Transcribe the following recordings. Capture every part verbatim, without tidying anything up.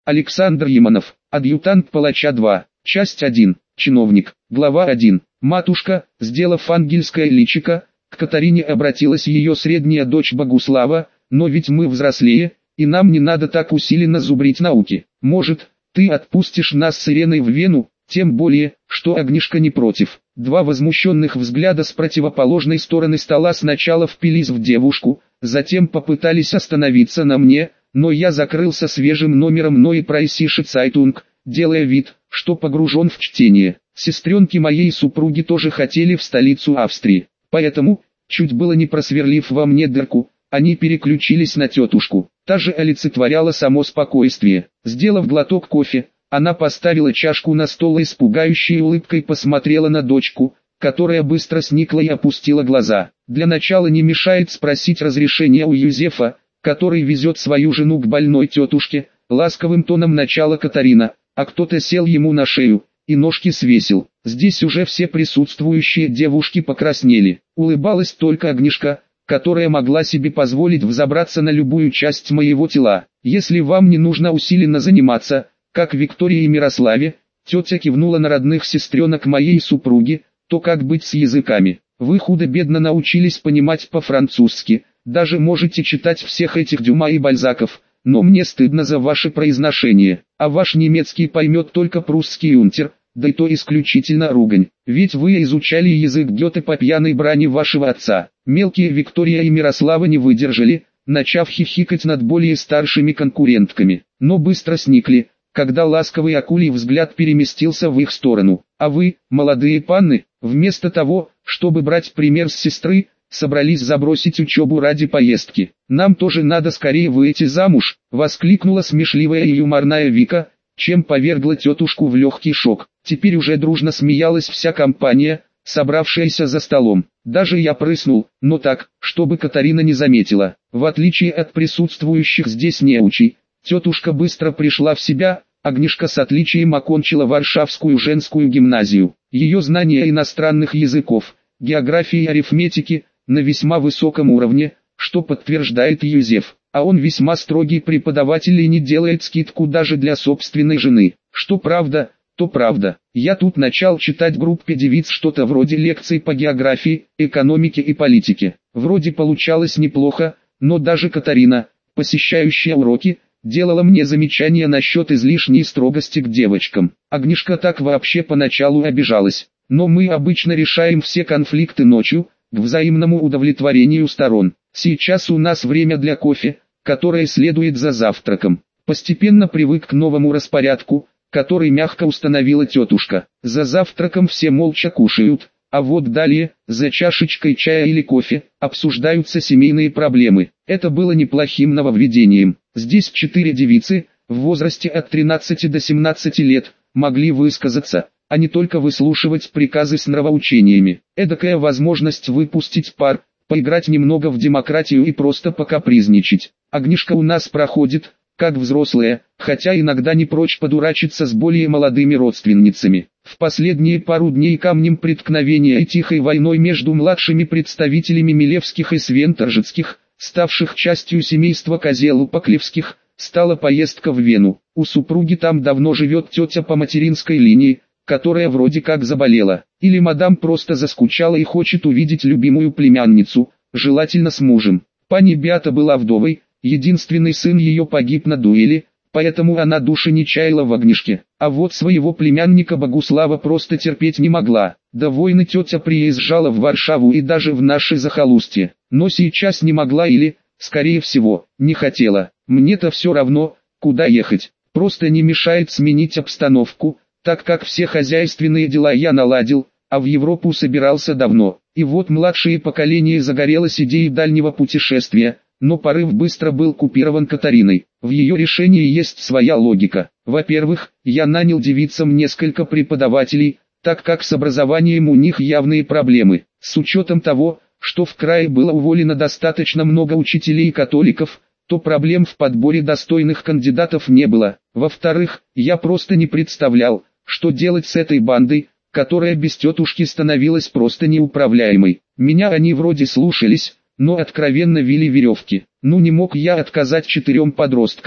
Александр Яманов, адъютант палача два, часть один, чиновник, глава один. Матушка, сделав ангельское личико, к Катарине обратилась ее средняя дочь Богуслава, но ведь мы взрослее, и нам не надо так усиленно зубрить науки. Может, ты отпустишь нас с Иреной в Вену, тем более, что Агнешка не против. Два возмущенных взгляда с противоположной стороны стола сначала впились в девушку, затем попытались остановиться на мне, но я закрылся свежим номером Neue Preußische Zeitung, делая вид, что погружен в чтение. Сестренки моей супруги тоже хотели в столицу Австрии, поэтому, чуть было не просверлив во мне дырку, они переключились на тетушку. Та же олицетворяла само спокойствие. Сделав глоток кофе, она поставила чашку на стол и с пугающей улыбкой посмотрела на дочку, которая быстро сникла и опустила глаза. Для начала не мешает спросить разрешения у Юзефа, который везет свою жену к больной тетушке, ласковым тоном начала Катарина, а кто-то сел ему на шею и ножки свесил. Здесь уже все присутствующие девушки покраснели. Улыбалась только Агнешка, которая могла себе позволить взобраться на любую часть моего тела. Если вам не нужно усиленно заниматься, как Виктории и Мирославе, тетя кивнула на родных сестренок моей супруги, то как быть с языками? Вы худо-бедно научились понимать по-французски, даже можете читать всех этих Дюма и Бальзаков, но мне стыдно за ваше произношение, а ваш немецкий поймет только прусский унтер, да и то исключительно ругань, ведь вы изучали язык Гёте по пьяной брани вашего отца. Мелкие Виктория и Мирослава не выдержали, начав хихикать над более старшими конкурентками, но быстро сникли, когда ласковый акулий взгляд переместился в их сторону. А вы, молодые панны, вместо того, чтобы брать пример с сестры, собрались забросить учебу ради поездки. Нам тоже надо скорее выйти замуж, воскликнула смешливая и юморная Вика, чем повергла тетушку в легкий шок. Теперь уже дружно смеялась вся компания, собравшаяся за столом. Даже я прыснул, но так, чтобы Катарина не заметила. В отличие от присутствующих здесь неучей, тетушка быстро пришла в себя. Агнешка с отличием окончила Варшавскую женскую гимназию. Ее знания иностранных языков, географии и арифметики на весьма высоком уровне, что подтверждает Юзеф. А он весьма строгий преподаватель и не делает скидку даже для собственной жены. Что правда, то правда. Я тут начал читать группе девиц что-то вроде лекций по географии, экономике и политике. Вроде получалось неплохо, но даже Катарина, посещающая уроки, делала мне замечания насчет излишней строгости к девочкам. Агнешка так вообще поначалу обижалась. Но мы обычно решаем все конфликты ночью, к взаимному удовлетворению сторон. Сейчас у нас время для кофе, которое следует за завтраком. Постепенно привык к новому распорядку, который мягко установила тетушка. За завтраком все молча кушают, а вот далее, за чашечкой чая или кофе, обсуждаются семейные проблемы. Это было неплохим нововведением. Здесь четыре девицы, в возрасте от тринадцати до семнадцати лет, могли высказаться, а не только выслушивать приказы с нравоучениями. Эдакая возможность выпустить пар, поиграть немного в демократию и просто покапризничать. Агнешка у нас проходит, как взрослая, хотя иногда не прочь подурачиться с более молодыми родственницами. В последние пару дней камнем преткновения и тихой войной между младшими представителями Милевских и Свентержецких, ставших частью семейства Козелу-Поклевских, стала поездка в Вену. У супруги там давно живет тетя по материнской линии, которая вроде как заболела. Или мадам просто заскучала и хочет увидеть любимую племянницу, желательно с мужем. Пани Беата была вдовой, единственный сын ее погиб на дуэли, поэтому она души не чаяла в Агнешке. А вот своего племянника Богуслава просто терпеть не могла. До войны тетя приезжала в Варшаву и даже в наше захолустье, но сейчас не могла или, скорее всего, не хотела. Мне-то все равно, куда ехать, просто не мешает сменить обстановку, так как все хозяйственные дела я наладил, а в Европу собирался давно. И вот младшее поколение загорелось идеей дальнего путешествия, но порыв быстро был купирован Катариной. В ее решении есть своя логика. Во-первых, я нанял девицам несколько преподавателей, так как с образованием у них явные проблемы. С учетом того, что в крае было уволено достаточно много учителей-католиков, то проблем в подборе достойных кандидатов не было. Во-вторых, я просто не представлял, что делать с этой бандой, которая без тетушки становилась просто неуправляемой. Меня они вроде слушались, но откровенно вили веревки. Ну не мог я отказать четырем подросткам,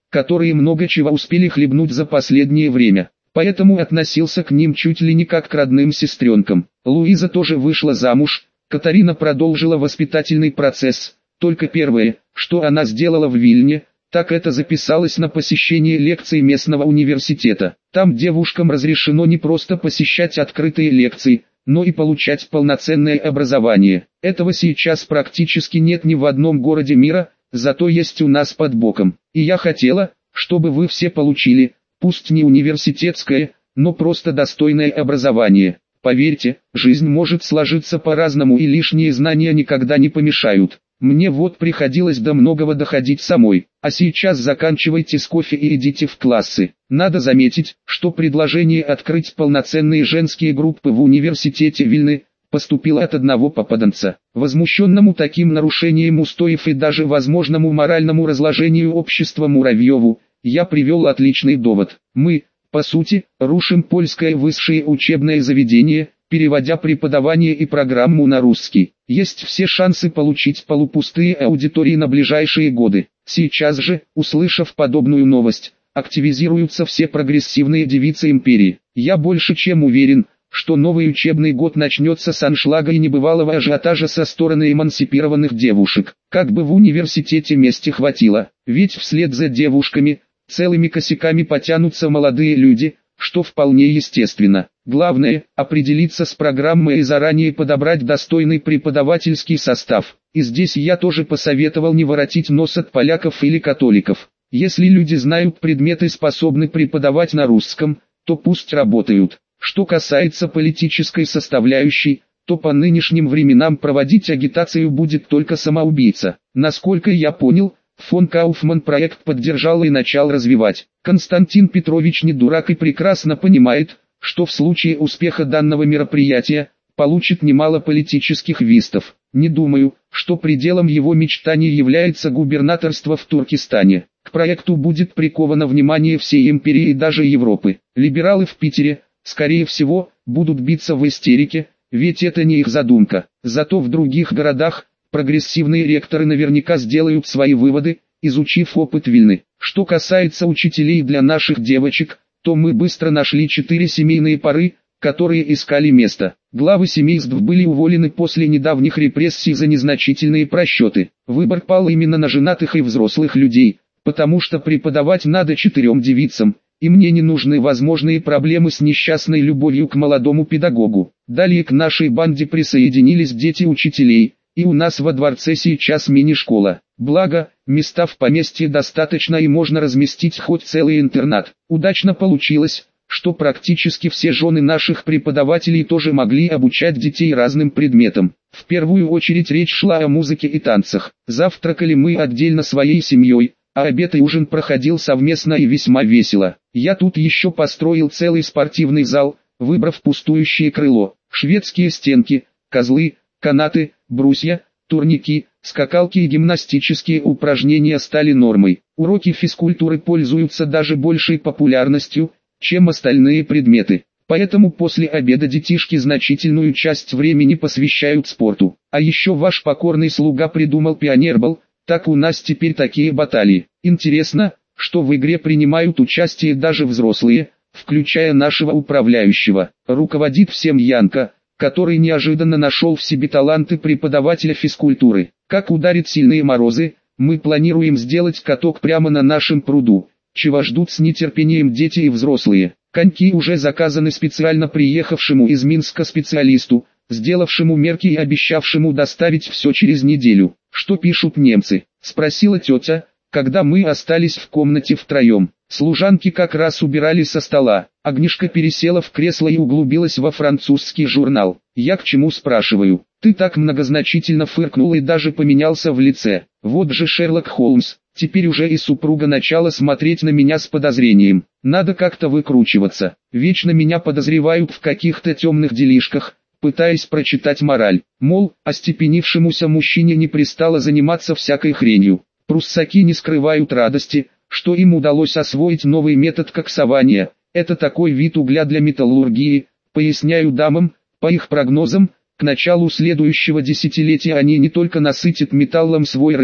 которые много чего успели хлебнуть за последнее время. Поэтому относился к ним чуть ли не как к родным сестренкам. Луиза тоже вышла замуж, Катарина продолжила воспитательный процесс. Только первое, что она сделала в Вильне, так это записалась на посещение лекций местного университета. Там девушкам разрешено не просто посещать открытые лекции, но и получать полноценное образование. Этого сейчас практически нет ни в одном городе мира, зато есть у нас под боком. И я хотела, чтобы вы все получили, пусть не университетское, но просто достойное образование. Поверьте, жизнь может сложиться по-разному и лишние знания никогда не помешают. Мне вот приходилось до многого доходить самой, а сейчас заканчивайте с кофе и идите в классы. Надо заметить, что предложение открыть полноценные женские группы в университете Вильны поступило от одного попаданца. Возмущенному таким нарушением устоев и даже возможному моральному разложению общества Муравьеву, я привел отличный довод. Мы, по сути, рушим польское высшее учебное заведение, переводя преподавание и программу на русский. Есть все шансы получить полупустые аудитории на ближайшие годы. Сейчас же, услышав подобную новость, активизируются все прогрессивные девицы империи. Я больше чем уверен, что новый учебный год начнется с аншлага и небывалого ажиотажа со стороны эмансипированных девушек. Как бы в университете места хватило, ведь вслед за девушками, целыми косяками потянутся молодые люди, что вполне естественно. Главное – определиться с программой и заранее подобрать достойный преподавательский состав. И здесь я тоже посоветовал не воротить нос от поляков или католиков. Если люди знают предметы и способны преподавать на русском, то пусть работают. Что касается политической составляющей, то по нынешним временам проводить агитацию будет только самоубийца. Насколько я понял, фон Кауфман проект поддержал и начал развивать. Константин Петрович не дурак и прекрасно понимает, что в случае успеха данного мероприятия, получит немало политических вистов. Не думаю, что пределом его мечтаний является губернаторство в Туркестане. К проекту будет приковано внимание всей империи и даже Европы. Либералы в Питере, скорее всего, будут биться в истерике, ведь это не их задумка. Зато в других городах, прогрессивные ректоры наверняка сделают свои выводы, изучив опыт Вильны. Что касается учителей для наших девочек, то мы быстро нашли четыре семейные пары, которые искали место. Главы семейств были уволены после недавних репрессий за незначительные просчеты. Выбор пал именно на женатых и взрослых людей, потому что преподавать надо четырем девицам, и мне не нужны возможные проблемы с несчастной любовью к молодому педагогу. Далее к нашей банде присоединились дети учителей, и у нас во дворце сейчас мини-школа. Благо, места в поместье достаточно и можно разместить хоть целый интернат. Удачно получилось, что практически все жены наших преподавателей тоже могли обучать детей разным предметам. В первую очередь речь шла о музыке и танцах. Завтракали мы отдельно своей семьей, а обед и ужин проходил совместно и весьма весело. Я тут еще построил целый спортивный зал, выбрав пустующее крыло. Шведские стенки, козлы, канаты, брусья, турники, скакалки и гимнастические упражнения стали нормой. Уроки физкультуры пользуются даже большей популярностью, чем остальные предметы. Поэтому после обеда детишки значительную часть времени посвящают спорту. А еще ваш покорный слуга придумал пионербол, так у нас теперь такие баталии. Интересно, что в игре принимают участие даже взрослые, включая нашего управляющего. Руководит всем Янка, который неожиданно нашел в себе таланты преподавателя физкультуры. Как ударит сильные морозы, мы планируем сделать каток прямо на нашем пруду, чего ждут с нетерпением дети и взрослые. Коньки уже заказаны специально приехавшему из Минска специалисту, сделавшему мерки и обещавшему доставить все через неделю. «Что пишут немцы?» – спросила тетя, когда мы остались в комнате втроем. Служанки как раз убирали со стола. Агнешка пересела в кресло и углубилась во французский журнал. «Я к чему спрашиваю? Ты так многозначительно фыркнул и даже поменялся в лице. Вот же Шерлок Холмс». Теперь уже и супруга начала смотреть на меня с подозрением. Надо как-то выкручиваться. Вечно меня подозревают в каких-то темных делишках, пытаясь прочитать мораль. Мол, остепенившемуся мужчине не пристало заниматься всякой хренью. Пруссаки не скрывают радости, что им удалось освоить новый метод коксования. Это такой вид угля для металлургии, поясняю дамам, по их прогнозам, к началу следующего десятилетия они не только насытят металлом свой рынок,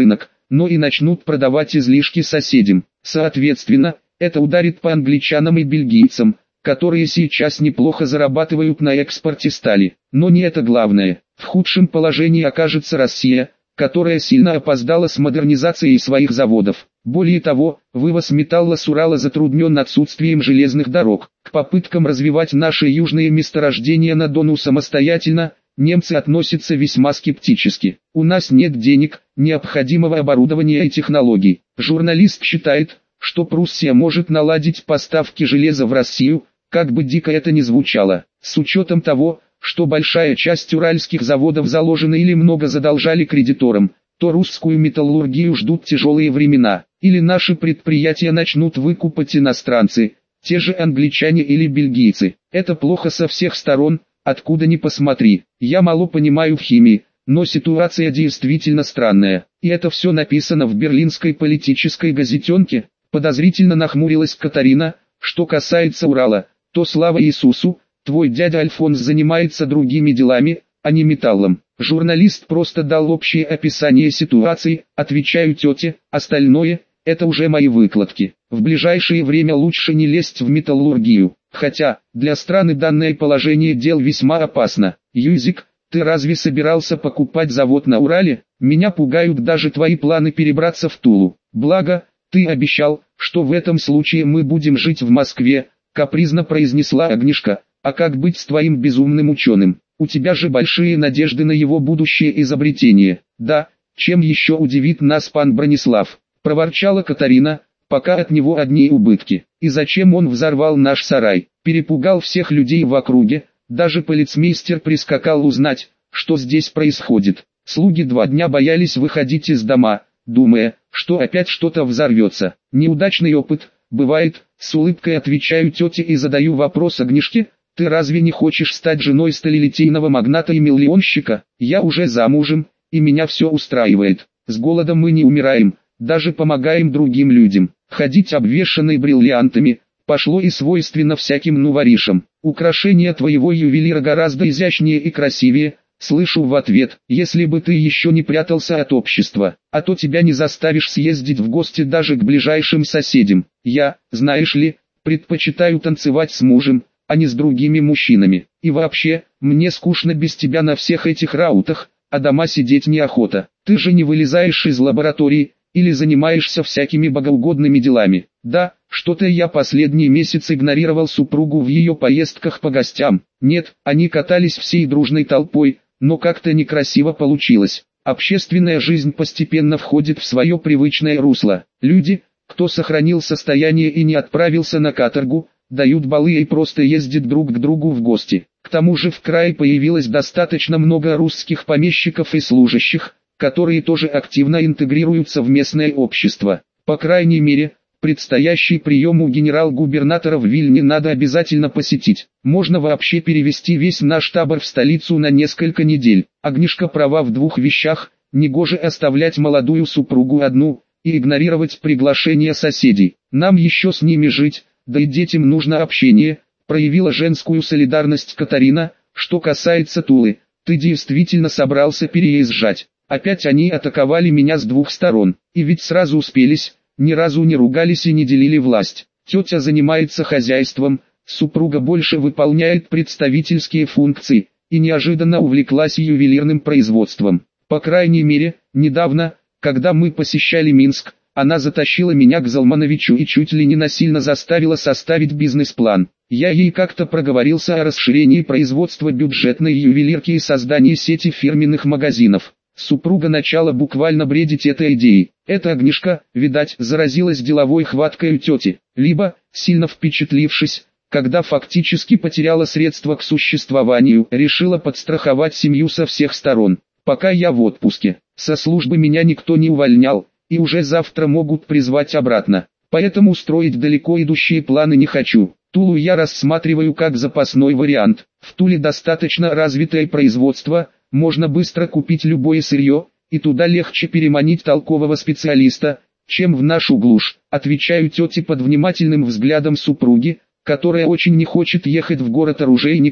но и начнут продавать излишки соседям. Соответственно, это ударит по англичанам и бельгийцам, которые сейчас неплохо зарабатывают на экспорте стали. Но не это главное. В худшем положении окажется Россия, которая сильно опоздала с модернизацией своих заводов. Более того, вывоз металла с Урала затруднен отсутствием железных дорог. К попыткам развивать наши южные месторождения на Дону самостоятельно, немцы относятся весьма скептически. У нас нет денег, необходимого оборудования и технологий. Журналист считает, что Пруссия может наладить поставки железа в Россию, как бы дико это ни звучало. С учетом того, что большая часть уральских заводов заложена или много задолжали кредиторам, то русскую металлургию ждут тяжелые времена. Или наши предприятия начнут выкупать иностранцы, те же англичане или бельгийцы. Это плохо со всех сторон, откуда ни посмотри. Я мало понимаю в химии, но ситуация действительно странная. И это все написано в берлинской политической газетенке. Подозрительно нахмурилась Катарина. Что касается Урала, то слава Иисусу, твой дядя Альфонс занимается другими делами, а не металлом. Журналист просто дал общее описание ситуации, отвечаю тете, остальное – это уже мои выкладки. В ближайшее время лучше не лезть в металлургию, хотя, для страны данное положение дел весьма опасно. Юзик, ты разве собирался покупать завод на Урале? Меня пугают даже твои планы перебраться в Тулу. Благо, ты обещал, что в этом случае мы будем жить в Москве, капризно произнесла Агнешка. А как быть с твоим безумным ученым? У тебя же большие надежды на его будущее изобретение. Да, чем еще удивит нас пан Бронислав? Проворчала Катарина, пока от него одни убытки. И зачем он взорвал наш сарай? Перепугал всех людей в округе, даже полицмейстер прискакал узнать, что здесь происходит. Слуги два дня боялись выходить из дома, думая, что опять что-то взорвется. Неудачный опыт, бывает, с улыбкой отвечаю тете и задаю вопрос Агнешке. Ты разве не хочешь стать женой сталелитейного магната и миллионщика? Я уже замужем, и меня все устраивает. С голодом мы не умираем, даже помогаем другим людям. Ходить обвешанной бриллиантами, пошло и свойственно всяким нуворишам. Украшения твоего ювелира гораздо изящнее и красивее, слышу в ответ, если бы ты еще не прятался от общества, а то тебя не заставишь съездить в гости даже к ближайшим соседям. Я, знаешь ли, предпочитаю танцевать с мужем, а не с другими мужчинами. И вообще, мне скучно без тебя на всех этих раутах, а дома сидеть неохота. Ты же не вылезаешь из лаборатории, или занимаешься всякими богоугодными делами. Да, что-то я последний месяц игнорировал супругу в ее поездках по гостям. Нет, они катались всей дружной толпой, но как-то некрасиво получилось. Общественная жизнь постепенно входит в свое привычное русло. Люди, кто сохранил состояние и не отправился на каторгу, дают балы и просто ездят друг к другу в гости. К тому же в крае появилось достаточно много русских помещиков и служащих, которые тоже активно интегрируются в местное общество. По крайней мере, предстоящий прием у генерал-губернатора в Вильне надо обязательно посетить. Можно вообще перевести весь наш табор в столицу на несколько недель. Агнешка права в двух вещах: негоже оставлять молодую супругу одну и игнорировать приглашения соседей. Нам еще с ними жить, да и детям нужно общение, проявила женскую солидарность Катарина. Что касается Тулы, ты действительно собрался переезжать. Опять они атаковали меня с двух сторон, и ведь сразу успелись, ни разу не ругались и не делили власть. Тетя занимается хозяйством, супруга больше выполняет представительские функции, и неожиданно увлеклась ювелирным производством. По крайней мере, недавно, когда мы посещали Минск, она затащила меня к Залмановичу и чуть ли не насильно заставила составить бизнес-план. Я ей как-то проговорился о расширении производства бюджетной ювелирки и создании сети фирменных магазинов. Супруга начала буквально бредить этой идеей. Эта Агнешка, видать, заразилась деловой хваткой у тети, либо, сильно впечатлившись, когда фактически потеряла средства к существованию, решила подстраховать семью со всех сторон. Пока я в отпуске, со службы меня никто не увольнял, и уже завтра могут призвать обратно. Поэтому строить далеко идущие планы не хочу. Тулу я рассматриваю как запасной вариант. В Туле достаточно развитое производство, можно быстро купить любое сырье, и туда легче переманить толкового специалиста, чем в нашу глушь. Отвечаю тете под внимательным взглядом супруги, которая очень не хочет ехать в город оружейников,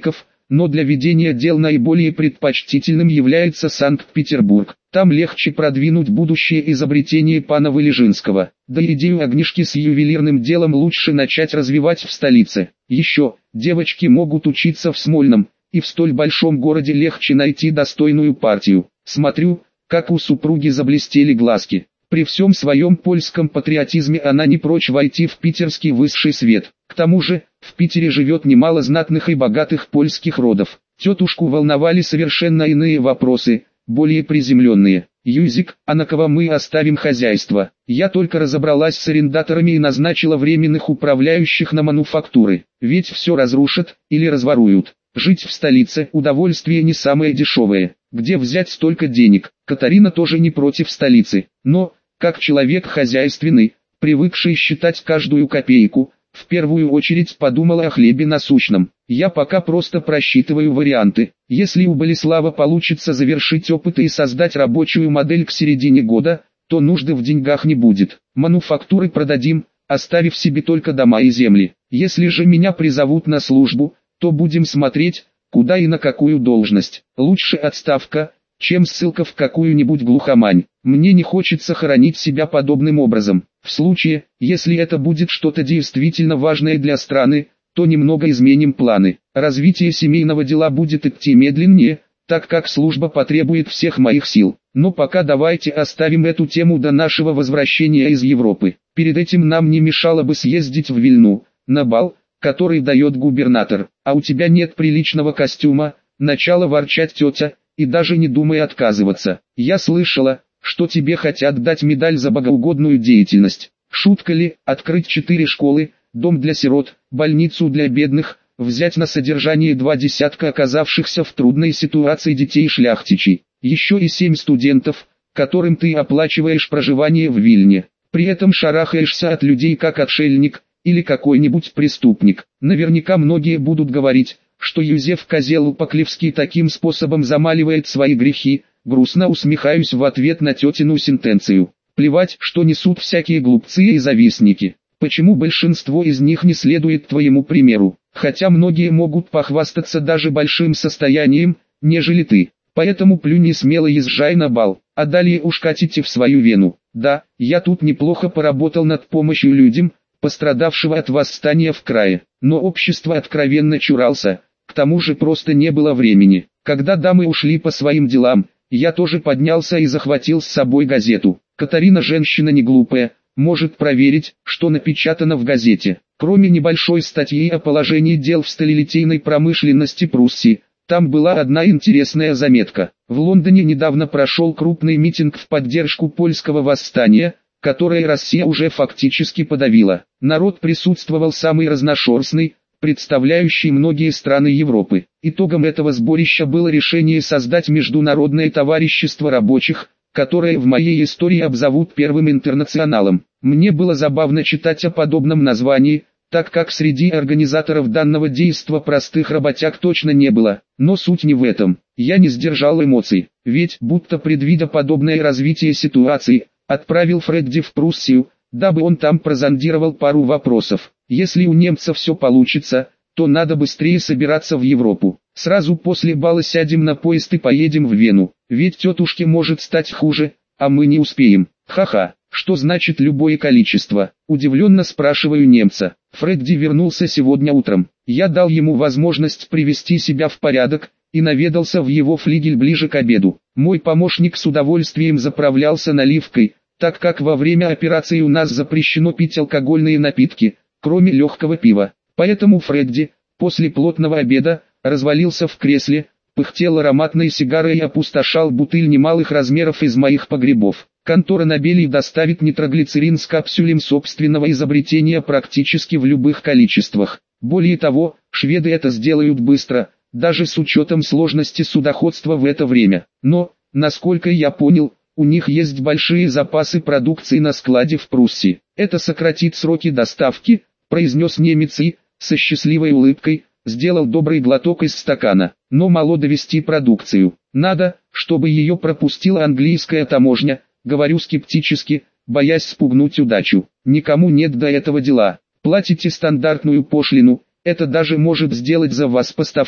но для ведения дел наиболее предпочтительным является Санкт-Петербург. Там легче продвинуть будущее изобретение пана Вылежинского. Да и идею огнишки с ювелирным делом лучше начать развивать в столице. Еще, девочки могут учиться в Смольном, и в столь большом городе легче найти достойную партию. Смотрю, как у супруги заблестели глазки. При всем своем польском патриотизме она не прочь войти в питерский высший свет. К тому же, в Питере живет немало знатных и богатых польских родов. Тетушку волновали совершенно иные вопросы, более приземленные. «Юзик, а на кого мы оставим хозяйство?» Я только разобралась с арендаторами и назначила временных управляющих на мануфактуры. Ведь все разрушат или разворуют. Жить в столице – удовольствие не самое дешевое. Где взять столько денег? Катарина тоже не против столицы. Но, как человек хозяйственный, привыкший считать каждую копейку, в первую очередь подумала о хлебе насущном. Я пока просто просчитываю варианты. Если у Болеслава получится завершить опыты и создать рабочую модель к середине года, то нужды в деньгах не будет. Мануфактуры продадим, оставив себе только дома и земли. Если же меня призовут на службу, то будем смотреть, куда и на какую должность. Лучше отставка, чем ссылка в какую-нибудь глухомань. Мне не хочется хоронить себя подобным образом. В случае, если это будет что-то действительно важное для страны, то немного изменим планы. Развитие семейного дела будет идти медленнее, так как служба потребует всех моих сил. Но пока давайте оставим эту тему до нашего возвращения из Европы. Перед этим нам не мешало бы съездить в Вильну, на бал, который дает губернатор. А у тебя нет приличного костюма, начала ворчать тетя, и даже не думай отказываться. Я слышала, что тебе хотят дать медаль за богоугодную деятельность. Шутка ли, открыть четыре школы, дом для сирот, больницу для бедных, взять на содержание два десятка оказавшихся в трудной ситуации детей шляхтичей, еще и семь студентов, которым ты оплачиваешь проживание в Вильне. При этом шарахаешься от людей как отшельник, или какой-нибудь преступник. Наверняка многие будут говорить, что Юзеф Козел-Поклевский таким способом замаливает свои грехи. Грустно усмехаюсь в ответ на тетину сентенцию. Плевать, что несут всякие глупцы и завистники. Почему большинство из них не следует твоему примеру? Хотя многие могут похвастаться даже большим состоянием, нежели ты. Поэтому плюнь и смело езжай на бал, а далее уж катите в свою Вену. Да, я тут неплохо поработал над помощью людям, пострадавшего от восстания в крае, но общество откровенно чурался, к тому же просто не было времени. Когда дамы ушли по своим делам, я тоже поднялся и захватил с собой газету. Катарина женщина не глупая, может проверить, что напечатано в газете. Кроме небольшой статьи о положении дел в сталелитейной промышленности Пруссии, там была одна интересная заметка. В Лондоне недавно прошел крупный митинг в поддержку польского восстания, которое Россия уже фактически подавила. Народ присутствовал самый разношерстный, представляющий многие страны Европы. Итогом этого сборища было решение создать Международное товарищество рабочих, которое в моей истории обзовут первым интернационалом. Мне было забавно читать о подобном названии, так как среди организаторов данного действа простых работяг точно не было. Но суть не в этом. Я не сдержал эмоций, ведь, будто предвидя подобное развитие ситуации, отправил Фредди в Пруссию, дабы он там прозондировал пару вопросов. Если у немцев все получится, то надо быстрее собираться в Европу. Сразу после бала сядем на поезд и поедем в Вену, ведь тетушке может стать хуже, а мы не успеем. Ха-ха, что значит любое количество? Удивленно спрашиваю немца. Фредди вернулся сегодня утром. Я дал ему возможность привести себя в порядок, и наведался в его флигель ближе к обеду. Мой помощник с удовольствием заправлялся наливкой, так как во время операции у нас запрещено пить алкогольные напитки, кроме легкого пива. Поэтому Фредди, после плотного обеда, развалился в кресле, пыхтел ароматной сигарой и опустошал бутыль немалых размеров из моих погребов. Контора Нобелей доставит нитроглицерин с капсулем собственного изобретения практически в любых количествах. Более того, шведы это сделают быстро, даже с учетом сложности судоходства в это время. Но, насколько я понял, у них есть большие запасы продукции на складе в Пруссии. Это сократит сроки доставки, произнес немец и, со счастливой улыбкой, сделал добрый глоток из стакана. Но мало довести продукцию. Надо, чтобы ее пропустила английская таможня, говорю скептически, боясь спугнуть удачу. Никому нет до этого дела. Платите стандартную пошлину, это даже может сделать за вас поставщик,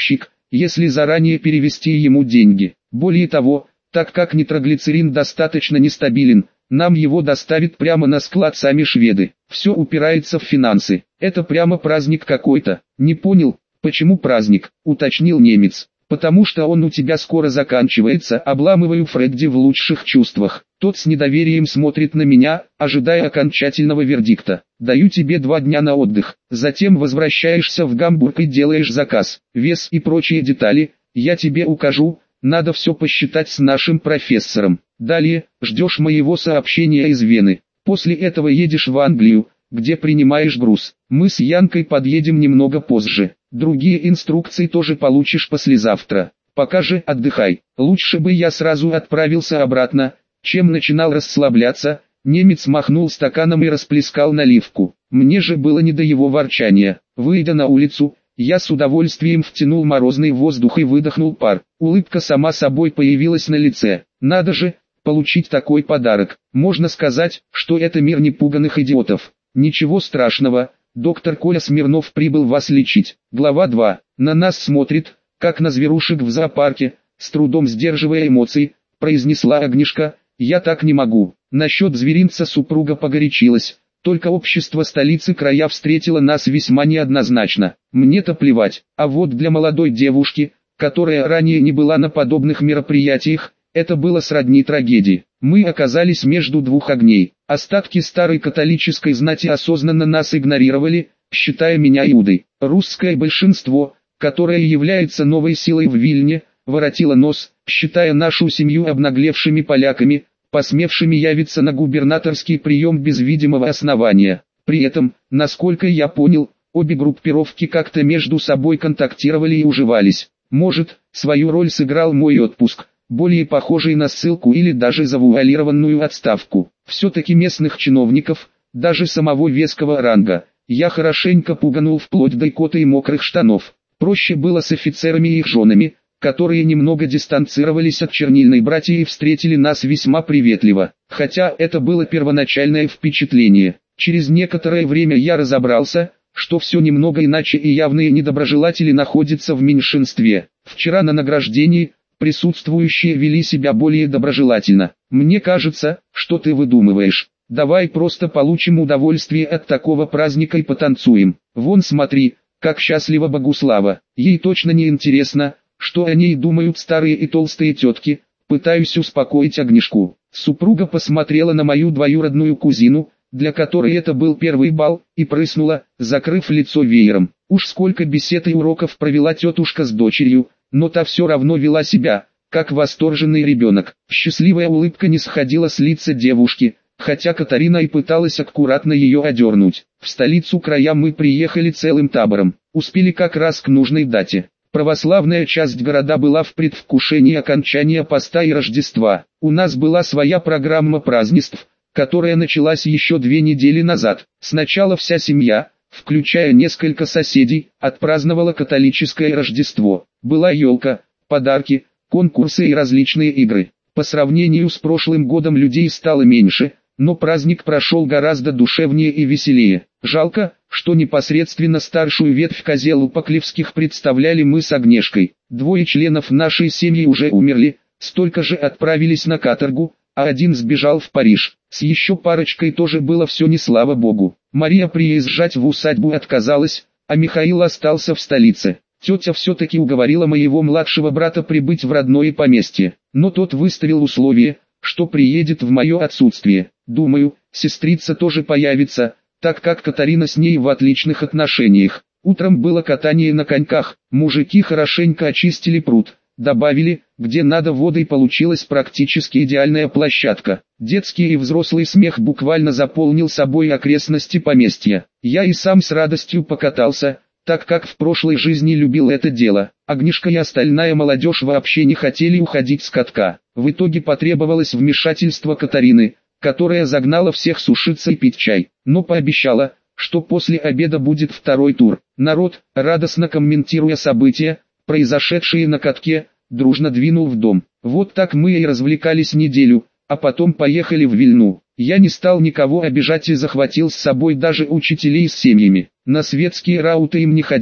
если заранее перевести ему деньги. Более того, так как нитроглицерин достаточно нестабилен, нам его доставят прямо на склад сами шведы. Все упирается в финансы. Это прямо праздник какой-то. Не понял, почему праздник, уточнил немец. Потому что он у тебя скоро заканчивается, обламываю Фредди в лучших чувствах. Тот с недоверием смотрит на меня, ожидая окончательного вердикта. Даю тебе два дня на отдых, затем возвращаешься в Гамбург и делаешь заказ. Вес и прочие детали, я тебе укажу, надо все посчитать с нашим профессором. Далее, ждешь моего сообщения из Вены. После этого едешь в Англию, где принимаешь груз. Мы с Янкой подъедем немного позже. Другие инструкции тоже получишь послезавтра. Пока же отдыхай. Лучше бы я сразу отправился обратно, чем начинал расслабляться. Немец махнул стаканом и расплескал наливку. Мне же было не до его ворчания. Выйдя на улицу, я с удовольствием втянул морозный воздух и выдохнул пар. Улыбка сама собой появилась на лице. Надо же, получить такой подарок. Можно сказать, что это мир непуганных идиотов. Ничего страшного, доктор Коля Смирнов прибыл вас лечить. Глава два. На нас смотрит, как на зверушек в зоопарке, с трудом сдерживая эмоции, произнесла Агнешка. Я так не могу. Насчет зверинца супруга погорячилась. Только общество столицы края встретило нас весьма неоднозначно. Мне-то плевать, а вот для молодой девушки, которая ранее не была на подобных мероприятиях, это было сродни трагедии. Мы оказались между двух огней. Остатки старой католической знати осознанно нас игнорировали, считая меня Иудой. Русское большинство, которое является новой силой в Вильне, воротило нос, считая нашу семью обнаглевшими поляками, посмевшими явиться на губернаторский прием без видимого основания. При этом, насколько я понял, обе группировки как-то между собой контактировали и уживались. Может, свою роль сыграл мой отпуск, более похожий на ссылку или даже завуалированную отставку. Все-таки местных чиновников, даже самого веского ранга, я хорошенько пуганул вплоть до икоты и мокрых штанов. Проще было с офицерами и их женами, которые немного дистанцировались от чернильной братьи и встретили нас весьма приветливо. Хотя это было первоначальное впечатление. Через некоторое время я разобрался, что все немного иначе и явные недоброжелатели находятся в меньшинстве. Вчера на награждении присутствующие вели себя более доброжелательно. Мне кажется, что ты выдумываешь. Давай просто получим удовольствие от такого праздника и потанцуем. Вон смотри, как счастлива Богуслава. Ей точно не интересно, что о ней думают старые и толстые тетки. Пытаюсь успокоить Агнешку. Супруга посмотрела на мою двоюродную кузину, для которой это был первый бал, и прыснула, закрыв лицо веером. Уж сколько бесед и уроков провела тетушка с дочерью, но та все равно вела себя, как восторженный ребенок. Счастливая улыбка не сходила с лица девушки, хотя Катарина и пыталась аккуратно ее одернуть. В столицу края мы приехали целым табором, успели как раз к нужной дате. Православная часть города была в предвкушении окончания поста и Рождества. У нас была своя программа празднеств, которая началась еще две недели назад. Сначала вся семья, включая несколько соседей, отпраздновала католическое Рождество. Была елка, подарки, конкурсы и различные игры. По сравнению с прошлым годом людей стало меньше, но праздник прошел гораздо душевнее и веселее. Жалко, что непосредственно старшую ветвь Козелу-Поклевских представляли мы с Агнешкой. Двое членов нашей семьи уже умерли, столько же отправились на каторгу, а один сбежал в Париж. С еще парочкой тоже было все не слава богу. Мария приезжать в усадьбу отказалась, а Михаил остался в столице. Тетя все-таки уговорила моего младшего брата прибыть в родное поместье, но тот выставил условие, что приедет в мое отсутствие. Думаю, сестрица тоже появится, так как Катарина с ней в отличных отношениях. Утром было катание на коньках, мужики хорошенько очистили пруд, добавили, где надо воды, и получилась практически идеальная площадка. Детский и взрослый смех буквально заполнил собой окрестности поместья. Я и сам с радостью покатался, так как в прошлой жизни любил это дело. Агнешка и остальная молодежь вообще не хотели уходить с катка. В итоге потребовалось вмешательство Катарины, которая загнала всех сушиться и пить чай, но пообещала, что после обеда будет второй тур. Народ, радостно комментируя события, произошедшие на катке, дружно двинул в дом. Вот так мы и развлекались неделю, а потом поехали в Вильну. Я не стал никого обижать и захватил с собой даже учителей с семьями. На светские рауты им не ходить,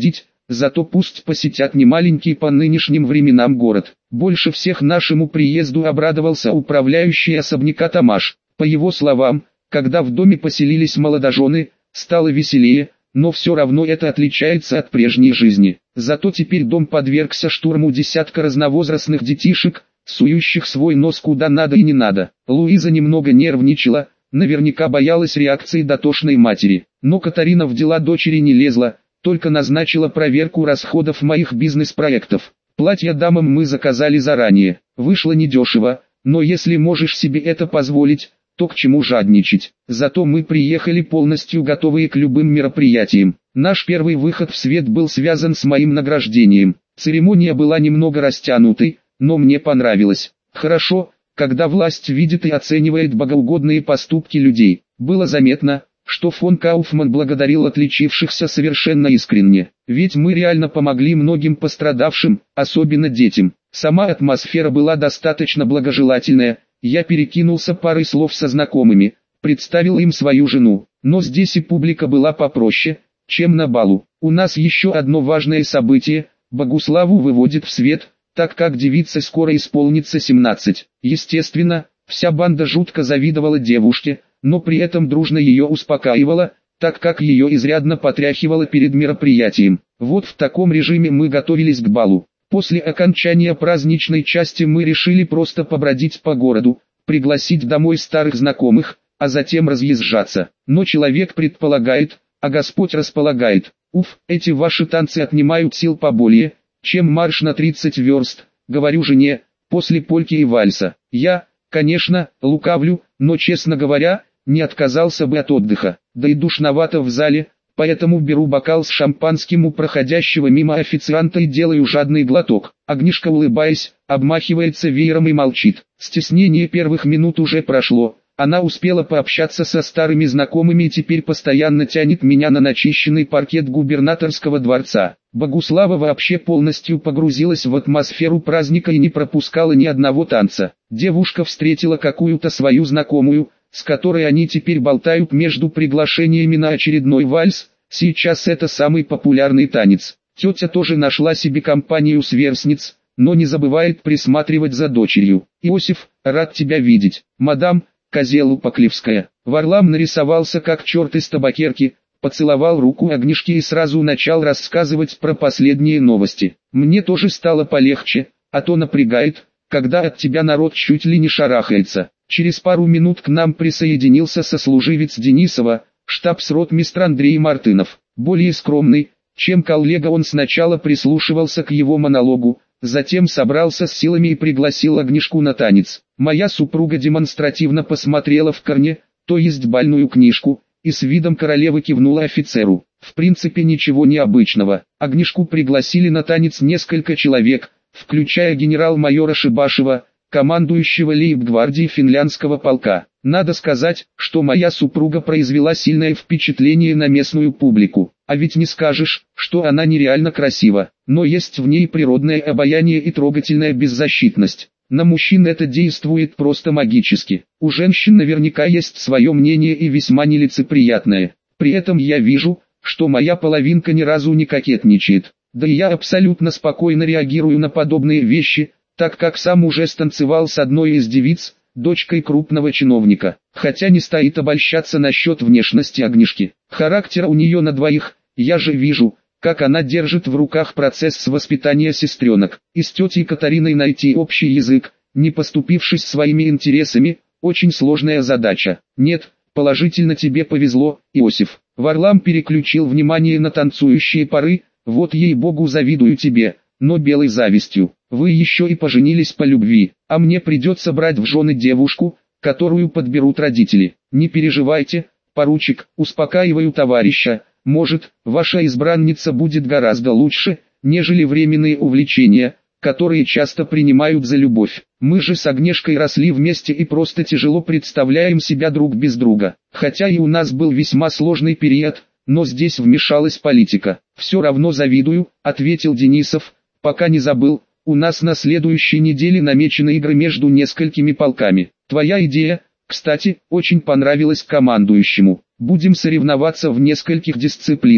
зато пусть посетят немаленький по нынешним временам город. Больше всех нашему приезду обрадовался управляющий особняка Тамаш. По его словам, когда в доме поселились молодожены, стало веселее, но все равно это отличается от прежней жизни. Зато теперь дом подвергся штурму десятка разновозрастных детишек, сующих свой нос куда надо и не надо. Луиза немного нервничала, наверняка боялась реакции дотошной матери. Но Катарина в дела дочери не лезла, только назначила проверку расходов моих бизнес-проектов. Платья дамам мы заказали заранее. Вышло недешево, но если можешь себе это позволить, то к чему жадничать. Зато мы приехали полностью готовые к любым мероприятиям. Наш первый выход в свет был связан с моим награждением. Церемония была немного растянутой, но мне понравилось. Хорошо, когда власть видит и оценивает богоугодные поступки людей. Было заметно, что фон Кауфман благодарил отличившихся совершенно искренне. Ведь мы реально помогли многим пострадавшим, особенно детям. Сама атмосфера была достаточно благожелательная. Я перекинулся парой слов со знакомыми, представил им свою жену. Но здесь и публика была попроще, чем на балу. У нас еще одно важное событие. Богуславу выводит в свет, так как девице скоро исполнится семнадцать. Естественно, вся банда жутко завидовала девушке, но при этом дружно ее успокаивала, так как ее изрядно потряхивало перед мероприятием. Вот в таком режиме мы готовились к балу. После окончания праздничной части мы решили просто побродить по городу, пригласить домой старых знакомых, а затем разъезжаться. Но человек предполагает, а Господь располагает. Уф, эти ваши танцы отнимают сил поболее, чем марш на тридцать верст, говорю жене, после польки и вальса. Я, конечно, лукавлю, но, честно говоря, не отказался бы от отдыха. Да и душновато в зале, поэтому беру бокал с шампанским у проходящего мимо официанта и делаю жадный глоток. Агнешка, улыбаясь, обмахивается веером и молчит. Стеснение первых минут уже прошло. Она успела пообщаться со старыми знакомыми и теперь постоянно тянет меня на начищенный паркет губернаторского дворца. Богуслава вообще полностью погрузилась в атмосферу праздника и не пропускала ни одного танца. Девушка встретила какую-то свою знакомую, с которой они теперь болтают между приглашениями на очередной вальс. Сейчас это самый популярный танец. Тетя тоже нашла себе компанию сверстниц, но не забывает присматривать за дочерью. Иосиф, рад тебя видеть. Мадам Козелу-Поклевская. Варлам нарисовался как черт из табакерки, поцеловал руку Агнешки и сразу начал рассказывать про последние новости. Мне тоже стало полегче, а то напрягает, когда от тебя народ чуть ли не шарахается. Через пару минут к нам присоединился сослуживец Денисова, штабс-ротмистр Андрей Мартынов. Более скромный, чем коллега, он сначала прислушивался к его монологу, затем собрался с силами и пригласил Агнешку на танец. Моя супруга демонстративно посмотрела в корне, то есть бальную книжку, и с видом королевы кивнула офицеру. В принципе ничего необычного. Агнешку пригласили на танец несколько человек, включая генерал-майора Шибашева, командующего лейб-гвардии финляндского полка. Надо сказать, что моя супруга произвела сильное впечатление на местную публику. А ведь не скажешь, что она нереально красива, но есть в ней природное обаяние и трогательная беззащитность. На мужчин это действует просто магически. У женщин наверняка есть свое мнение и весьма нелицеприятное. При этом я вижу, что моя половинка ни разу не кокетничает. Да и я абсолютно спокойно реагирую на подобные вещи, так как сам уже станцевал с одной из девиц, дочкой крупного чиновника. Хотя не стоит обольщаться насчет внешности Агнешки. Характер у нее на двоих, я же вижу, как она держит в руках процесс воспитания сестренок. И с тетей Катариной найти общий язык, не поступившись своими интересами, очень сложная задача. Нет, положительно тебе повезло, Иосиф. Варлам переключил внимание на танцующие пары, вот ей-богу завидую тебе, но белой завистью. Вы еще и поженились по любви, а мне придется брать в жены девушку, которую подберут родители. Не переживайте, поручик, успокаиваю товарища. Может, ваша избранница будет гораздо лучше, нежели временные увлечения, которые часто принимают за любовь. Мы же с Агнешкой росли вместе и просто тяжело представляем себя друг без друга. Хотя и у нас был весьма сложный период, но здесь вмешалась политика. Все равно завидую, ответил Денисов, пока не забыл. У нас на следующей неделе намечены игры между несколькими полками. Твоя идея, кстати, очень понравилась командующему. Будем соревноваться в нескольких дисциплинах.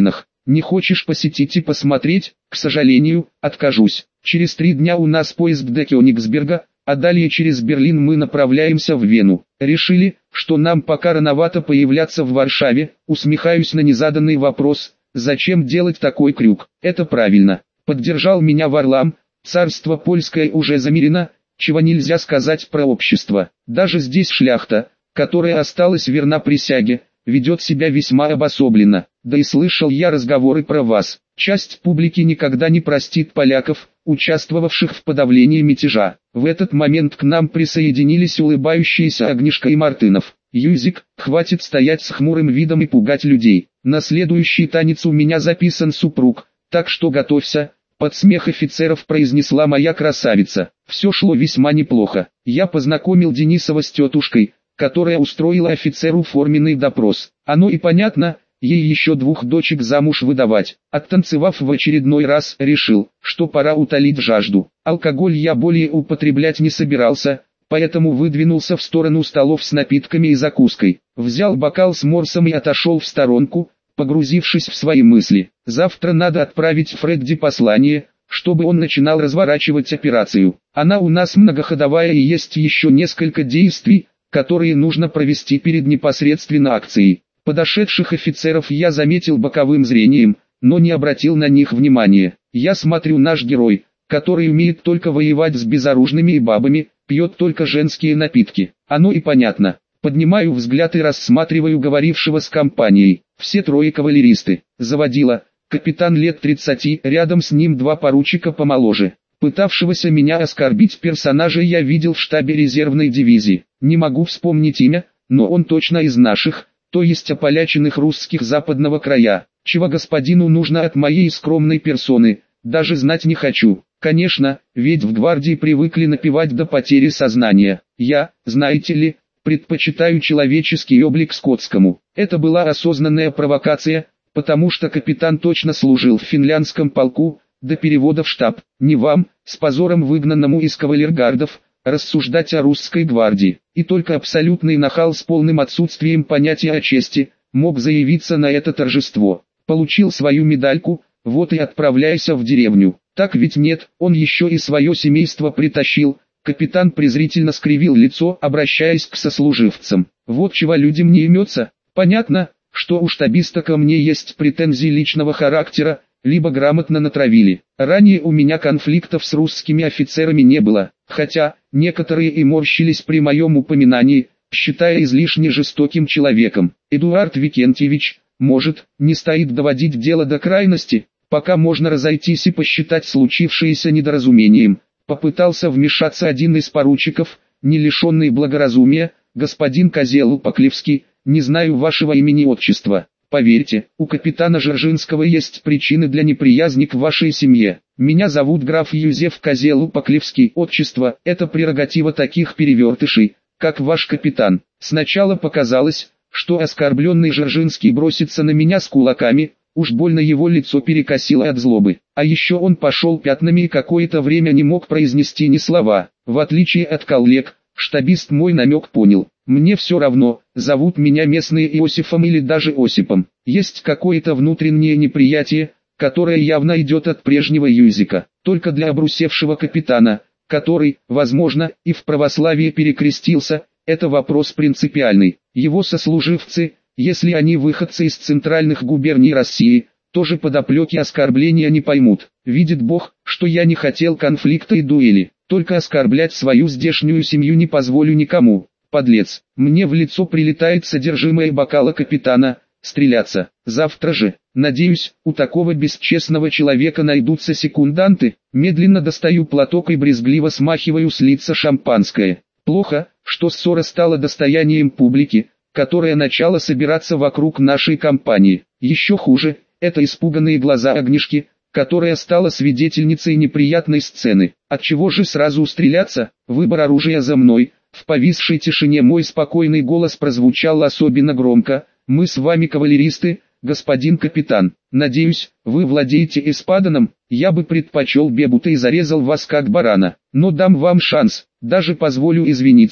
Не хочешь посетить и посмотреть? К сожалению, откажусь. Через три дня у нас поезд до Кёнигсберга, а далее через Берлин мы направляемся в Вену. Решили, что нам пока рановато появляться в Варшаве. Усмехаюсь на незаданный вопрос, зачем делать такой крюк? Это правильно. Поддержал меня Варлам. Царство польское уже замерено, чего нельзя сказать про общество. Даже здесь шляхта, которая осталась верна присяге, ведет себя весьма обособленно. Да и слышал я разговоры про вас. Часть публики никогда не простит поляков, участвовавших в подавлении мятежа. В этот момент к нам присоединились улыбающиеся Агнешка и Мартынов. Юзик, хватит стоять с хмурым видом и пугать людей. На следующий танец у меня записан супруг, так что готовься. Под смех офицеров произнесла моя красавица. Все шло весьма неплохо. Я познакомил Денисова с тетушкой, которая устроила офицеру форменный допрос. Оно и понятно, ей еще двух дочек замуж выдавать. Оттанцевав в очередной раз, решил, что пора утолить жажду. Алкоголь я более употреблять не собирался, поэтому выдвинулся в сторону столов с напитками и закуской. Взял бокал с морсом и отошел в сторонку, погрузившись в свои мысли. Завтра надо отправить Фредди послание, чтобы он начинал разворачивать операцию. Она у нас многоходовая и есть еще несколько действий, которые нужно провести перед непосредственно акцией. Подошедших офицеров я заметил боковым зрением, но не обратил на них внимания. Я смотрю, наш герой, который умеет только воевать с безоружными и бабами, пьет только женские напитки. Оно и понятно. Поднимаю взгляд и рассматриваю говорившего с компанией. Все трое кавалеристы. Заводила, капитан лет тридцати, рядом с ним два поручика помоложе. Пытавшегося меня оскорбить персонажа я видел в штабе резервной дивизии. Не могу вспомнить имя, но он точно из наших, то есть ополяченных русских западного края. Чего господину нужно от моей скромной персоны, даже знать не хочу. Конечно, ведь в гвардии привыкли напевать до потери сознания. Я, знаете ли, предпочитаю человеческий облик скотскому. Это была осознанная провокация, потому что капитан точно служил в финляндском полку, до перевода в штаб. Не вам, с позором выгнанному из кавалергардов, рассуждать о русской гвардии. И только абсолютный нахал с полным отсутствием понятия о чести, мог заявиться на это торжество. Получил свою медальку, вот и отправляйся в деревню. Так ведь нет, он еще и свое семейство притащил. Капитан презрительно скривил лицо, обращаясь к сослуживцам. Вот чего людям не имется. Понятно, что у штабиста ко мне есть претензии личного характера, либо грамотно натравили. Ранее у меня конфликтов с русскими офицерами не было, хотя некоторые и морщились при моем упоминании, считая излишне жестоким человеком. Эдуард Викентьевич, может, не стоит доводить дело до крайности, пока можно разойтись и посчитать случившееся недоразумением. Попытался вмешаться один из поручиков, не лишенный благоразумия. Господин Козелу-Поклевский, не знаю вашего имени и отчества. Поверьте, у капитана Жержинского есть причины для неприязни к вашей семье. Меня зовут граф Юзеф Козелу-Поклевский. Отчество – это прерогатива таких перевертышей, как ваш капитан. Сначала показалось, что оскорбленный Жержинский бросится на меня с кулаками, уж больно его лицо перекосило от злобы. А еще он пошел пятнами и какое-то время не мог произнести ни слова. В отличие от коллег, штабист мой намек понял. Мне все равно, зовут меня местные Иосифом или даже Осипом. Есть какое-то внутреннее неприятие, которое явно идет от прежнего Юзика. Только для обрусевшего капитана, который, возможно, и в православии перекрестился, это вопрос принципиальный. Его сослуживцы, если они выходцы из центральных губерний России, тоже подоплеки оскорбления не поймут. Видит Бог, что я не хотел конфликта и дуэли. Только оскорблять свою здешнюю семью не позволю никому. Подлец, мне в лицо прилетает содержимое бокала капитана, стреляться. Завтра же, надеюсь, у такого бесчестного человека найдутся секунданты. Медленно достаю платок и брезгливо смахиваю с лица шампанское. Плохо, что ссора стала достоянием публики, которая начала собираться вокруг нашей компании. Еще хуже, это испуганные глаза Агнешки, которая стала свидетельницей неприятной сцены. Отчего же сразу стреляться? Выбор оружия за мной. В повисшей тишине мой спокойный голос прозвучал особенно громко. Мы с вами кавалеристы, господин капитан. Надеюсь, вы владеете эспаданом. Я бы предпочел бебута и зарезал вас как барана. Но дам вам шанс, даже позволю извиниться.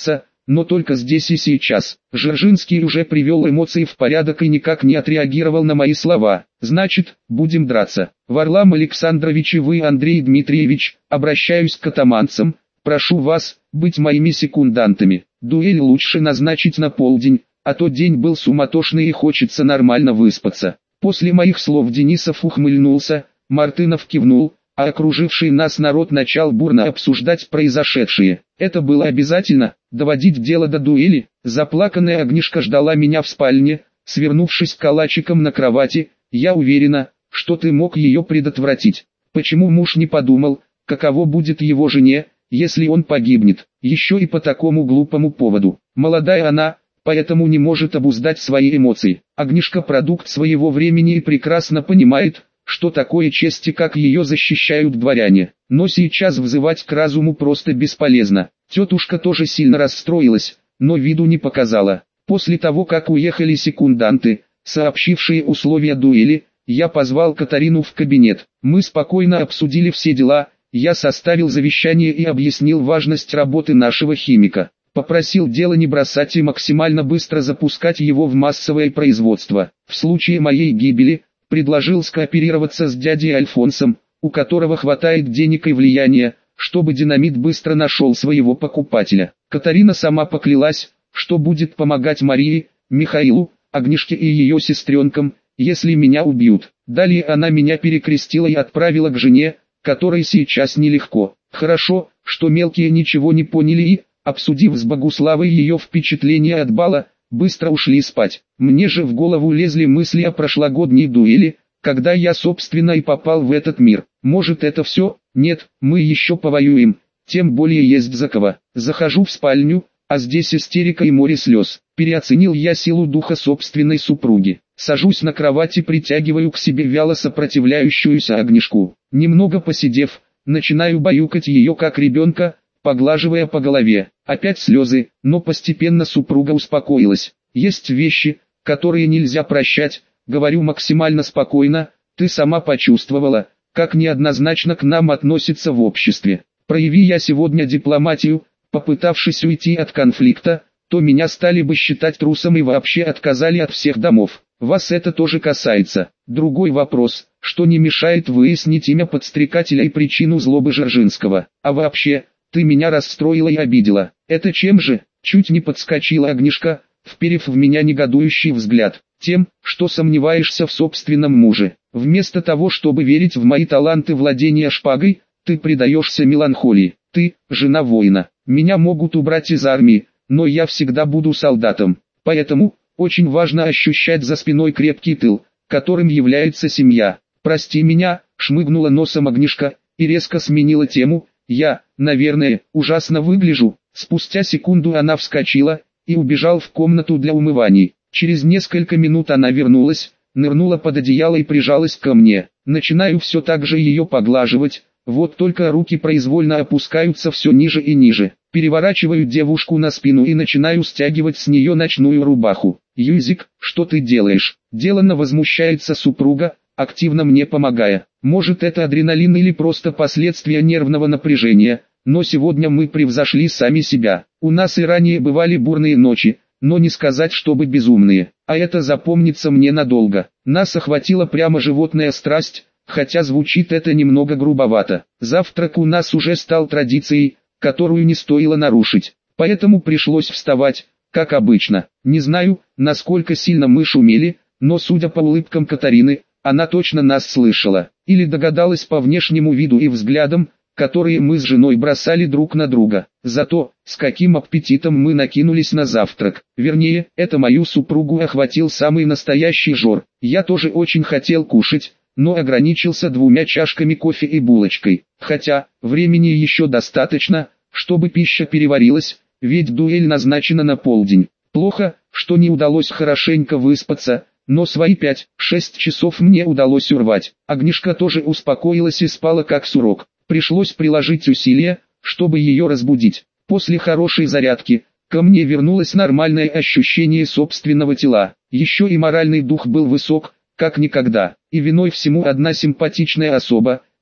но только здесь и сейчас. Жержинский уже привел эмоции в порядок и никак не отреагировал на мои слова. Значит, будем драться. Варлам Александрович и вы, Андрей Дмитриевич, обращаюсь к атаманцам, прошу вас быть моими секундантами. Дуэль лучше назначить на полдень, а то день был суматошный и хочется нормально выспаться. После моих слов Денисов ухмыльнулся, Мартынов кивнул, а окруживший нас народ начал бурно обсуждать произошедшее. Это было обязательно, доводить дело до дуэли. Заплаканная Агнешка ждала меня в спальне, свернувшись калачиком на кровати. Я уверена, что ты мог ее предотвратить. Почему муж не подумал, каково будет его жене, если он погибнет, еще и по такому глупому поводу? Молодая она, поэтому не может обуздать свои эмоции. Агнешка продукт своего времени и прекрасно понимает, что такое чести, как ее защищают дворяне. Но сейчас взывать к разуму просто бесполезно. Тетушка тоже сильно расстроилась, но виду не показала. После того, как уехали секунданты, сообщившие условия дуэли, я позвал Катарину в кабинет. Мы спокойно обсудили все дела, я составил завещание и объяснил важность работы нашего химика. Попросил дело не бросать и максимально быстро запускать его в массовое производство. В случае моей гибели, предложил скооперироваться с дядей Альфонсом, у которого хватает денег и влияния, чтобы динамит быстро нашел своего покупателя. Катарина сама поклялась, что будет помогать Марии, Михаилу, Агнешке и ее сестренкам, если меня убьют. Далее она меня перекрестила и отправила к жене, которой сейчас нелегко. Хорошо, что мелкие ничего не поняли и, обсудив с Богуславой ее впечатления от бала, быстро ушли спать. Мне же в голову лезли мысли о прошлогодней дуэли, когда я собственно и попал в этот мир. Может, это все? Нет, мы еще повоюем, тем более есть за кого. Захожу в спальню, а здесь истерика и море слез. Переоценил я силу духа собственной супруги. Сажусь на кровати, притягиваю к себе вяло сопротивляющуюся Агнешку. Немного посидев, начинаю баюкать ее как ребенка, поглаживая по голове. Опять слезы, но постепенно супруга успокоилась. Есть вещи, которые нельзя прощать, говорю максимально спокойно, ты сама почувствовала, как неоднозначно к нам относятся в обществе. Прояви я сегодня дипломатию, попытавшись уйти от конфликта, то меня стали бы считать трусом и вообще отказали от всех домов. Вас это тоже касается. Другой вопрос, что не мешает выяснить имя подстрекателя и причину злобы Жержинского. А вообще, ты меня расстроила и обидела. Это чем же? Чуть не подскочила Агнешка, вперев в меня негодующий взгляд. Тем, что сомневаешься в собственном муже. Вместо того, чтобы верить в мои таланты владения шпагой, ты предаешься меланхолии. Ты, жена воина. Меня могут убрать из армии, но я всегда буду солдатом. Поэтому, очень важно ощущать за спиной крепкий тыл, которым является семья. Прости меня, шмыгнула носом Агнешка, и резко сменила тему. Я, наверное, ужасно выгляжу. Спустя секунду она вскочила и убежала в комнату для умываний. Через несколько минут она вернулась, нырнула под одеяло и прижалась ко мне. Начинаю все так же ее поглаживать, вот только руки произвольно опускаются все ниже и ниже. Переворачиваю девушку на спину и начинаю стягивать с нее ночную рубаху. «Юзик, что ты делаешь?» Деланно возмущается супруга, активно мне помогая. Может, это адреналин или просто последствия нервного напряжения, но сегодня мы превзошли сами себя. У нас и ранее бывали бурные ночи, но не сказать, чтобы безумные. А это запомнится мне надолго. Нас охватила прямо животная страсть, хотя звучит это немного грубовато. Завтрак у нас уже стал традицией, которую не стоило нарушить. Поэтому пришлось вставать, как обычно. Не знаю, насколько сильно мы шумели, но судя по улыбкам Катарины, она точно нас слышала. Или догадалась по внешнему виду и взглядам, которые мы с женой бросали друг на друга. Зато, с каким аппетитом мы накинулись на завтрак. Вернее, это мою супругу охватил самый настоящий жор. Я тоже очень хотел кушать, но ограничился двумя чашками кофе и булочкой. Хотя, времени еще достаточно, чтобы пища переварилась, ведь дуэль назначена на полдень. Плохо, что не удалось хорошенько выспаться, но свои пять-шесть часов мне удалось урвать. Агнешка тоже успокоилась и спала как сурок. Пришлось приложить усилия, чтобы ее разбудить. После хорошей зарядки, ко мне вернулось нормальное ощущение собственного тела. Еще и моральный дух был высок, как никогда. И виной всему одна симпатичная особа,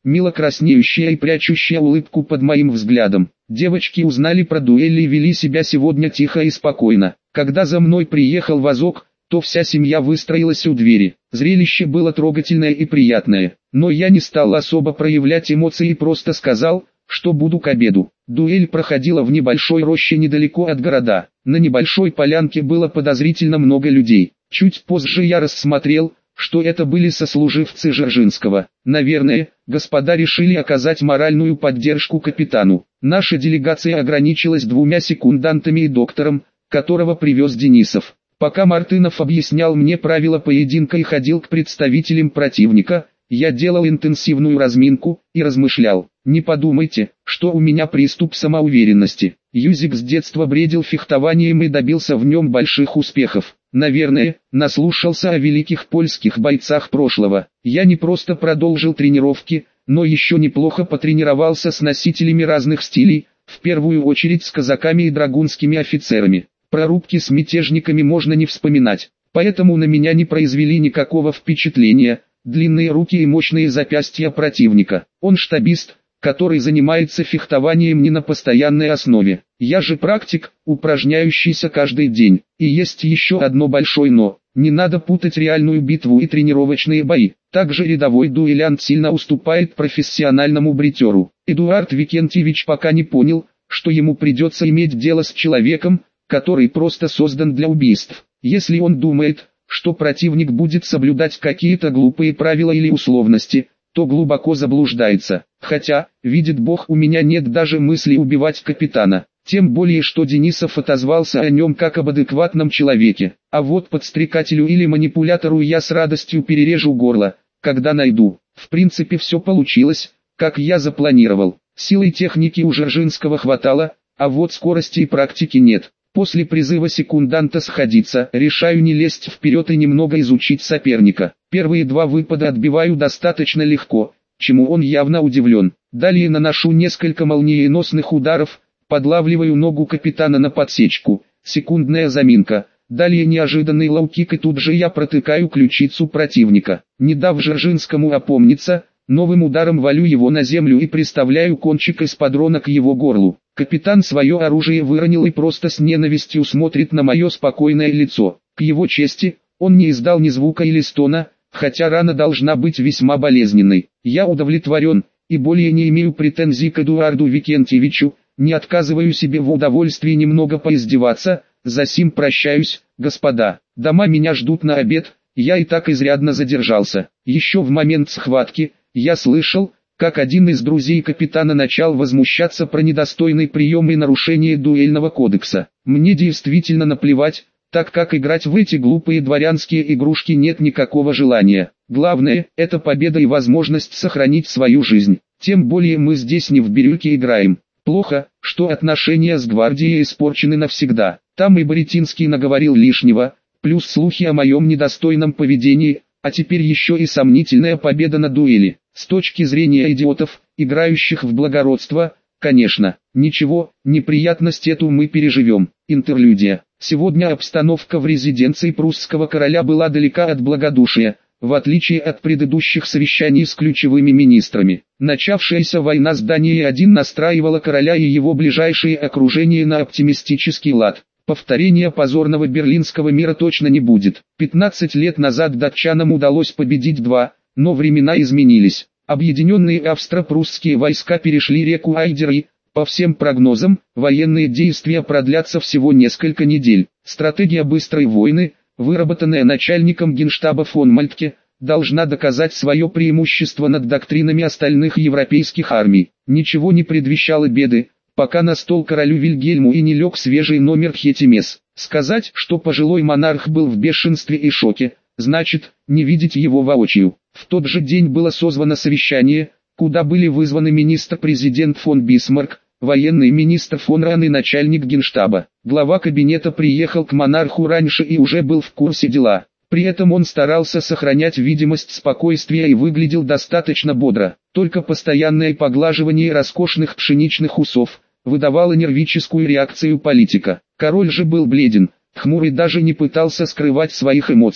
мило краснеющая и прячущая улыбку под моим взглядом. Девочки узнали про дуэль и вели себя сегодня тихо и спокойно. Когда за мной приехал вазок, то вся семья выстроилась у двери. Зрелище было трогательное и приятное, но я не стал особо проявлять эмоции и просто сказал, что буду к обеду. Дуэль проходила в небольшой роще недалеко от города. На небольшой полянке было подозрительно много людей. Чуть позже я рассмотрел, что это были сослуживцы Жержинского. Наверное, господа решили оказать моральную поддержку капитану. Наша делегация ограничилась двумя секундантами и доктором, которого привез Денисов. Пока Мартынов объяснял мне правила поединка и ходил к представителям противника, я делал интенсивную разминку и размышлял. Не подумайте, что у меня приступ самоуверенности. Юзик с детства бредил фехтованием и добился в нем больших успехов. Наверное, наслушался о великих польских бойцах прошлого. Я не просто продолжил тренировки, но еще неплохо потренировался с носителями разных стилей, в первую очередь с казаками и драгунскими офицерами. Про рубки с мятежниками можно не вспоминать, поэтому на меня не произвели никакого впечатления длинные руки и мощные запястья противника. Он штабист, который занимается фехтованием не на постоянной основе. Я же практик, упражняющийся каждый день. И есть еще одно большое но. Не надо путать реальную битву и тренировочные бои. Также рядовой дуэлянт сильно уступает профессиональному бритеру. Эдуард Викентьевич пока не понял, что ему придется иметь дело с человеком, который просто создан для убийств. Если он думает, что противник будет соблюдать какие-то глупые правила или условности, то глубоко заблуждается. Хотя, видит Бог, у меня нет даже мысли убивать капитана. Тем более, что Денисов отозвался о нем как об адекватном человеке. А вот подстрекателю или манипулятору я с радостью перережу горло, когда найду. В принципе, все получилось, как я запланировал. Силы техники у Жержинского хватало, а вот скорости и практики нет. После призыва секунданта сходиться, решаю не лезть вперед и немного изучить соперника. Первые два выпада отбиваю достаточно легко, чему он явно удивлен. Далее наношу несколько молниеносных ударов, подлавливаю ногу капитана на подсечку, секундная заминка. Далее неожиданный лоу-кик и тут же я протыкаю ключицу противника. Не дав Жержинскому опомниться, новым ударом валю его на землю и приставляю кончик эспадрона к его горлу. Капитан свое оружие выронил и просто с ненавистью смотрит на мое спокойное лицо. К его чести, он не издал ни звука или стона, хотя рана должна быть весьма болезненной. Я удовлетворен, и более не имею претензий к Эдуарду Викентьевичу, не отказываю себе в удовольствии немного поиздеваться, засим прощаюсь, господа. Дома меня ждут на обед, я и так изрядно задержался. Еще в момент схватки, я слышал, как один из друзей капитана начал возмущаться про недостойный прием и нарушение дуэльного кодекса. Мне действительно наплевать, так как играть в эти глупые дворянские игрушки нет никакого желания. Главное, это победа и возможность сохранить свою жизнь. Тем более мы здесь не в бирюльке играем. Плохо, что отношения с гвардией испорчены навсегда. Там и Боретинский наговорил лишнего, плюс слухи о моем недостойном поведении, а теперь еще и сомнительная победа на дуэли. С точки зрения идиотов, играющих в благородство, конечно, ничего, неприятность эту мы переживем. Интерлюдия. Сегодня обстановка в резиденции прусского короля была далека от благодушия, в отличие от предыдущих совещаний с ключевыми министрами. Начавшаяся война с Данией один настраивала короля и его ближайшее окружение на оптимистический лад. Повторения позорного берлинского мира точно не будет. пятнадцать лет назад датчанам удалось победить два, но времена изменились. Объединенные австро-прусские войска перешли реку Айдер и, по всем прогнозам, военные действия продлятся всего несколько недель. Стратегия быстрой войны, выработанная начальником генштаба фон Мальтке, должна доказать свое преимущество над доктринами остальных европейских армий. Ничего не предвещало беды, пока на стол королю Вильгельму и не лег свежий номер Хетимес. Сказать, что пожилой монарх был в бешенстве и шоке, значит, не видеть его воочию. В тот же день было созвано совещание, куда были вызваны министр-президент фон Бисмарк, военный министр фон Ран и начальник генштаба. Глава кабинета приехал к монарху раньше и уже был в курсе дела. При этом он старался сохранять видимость спокойствия и выглядел достаточно бодро. Только постоянное поглаживание роскошных пшеничных усов выдавало нервическую реакцию политика. Король же был бледен, хмурый, даже не пытался скрывать своих эмоций.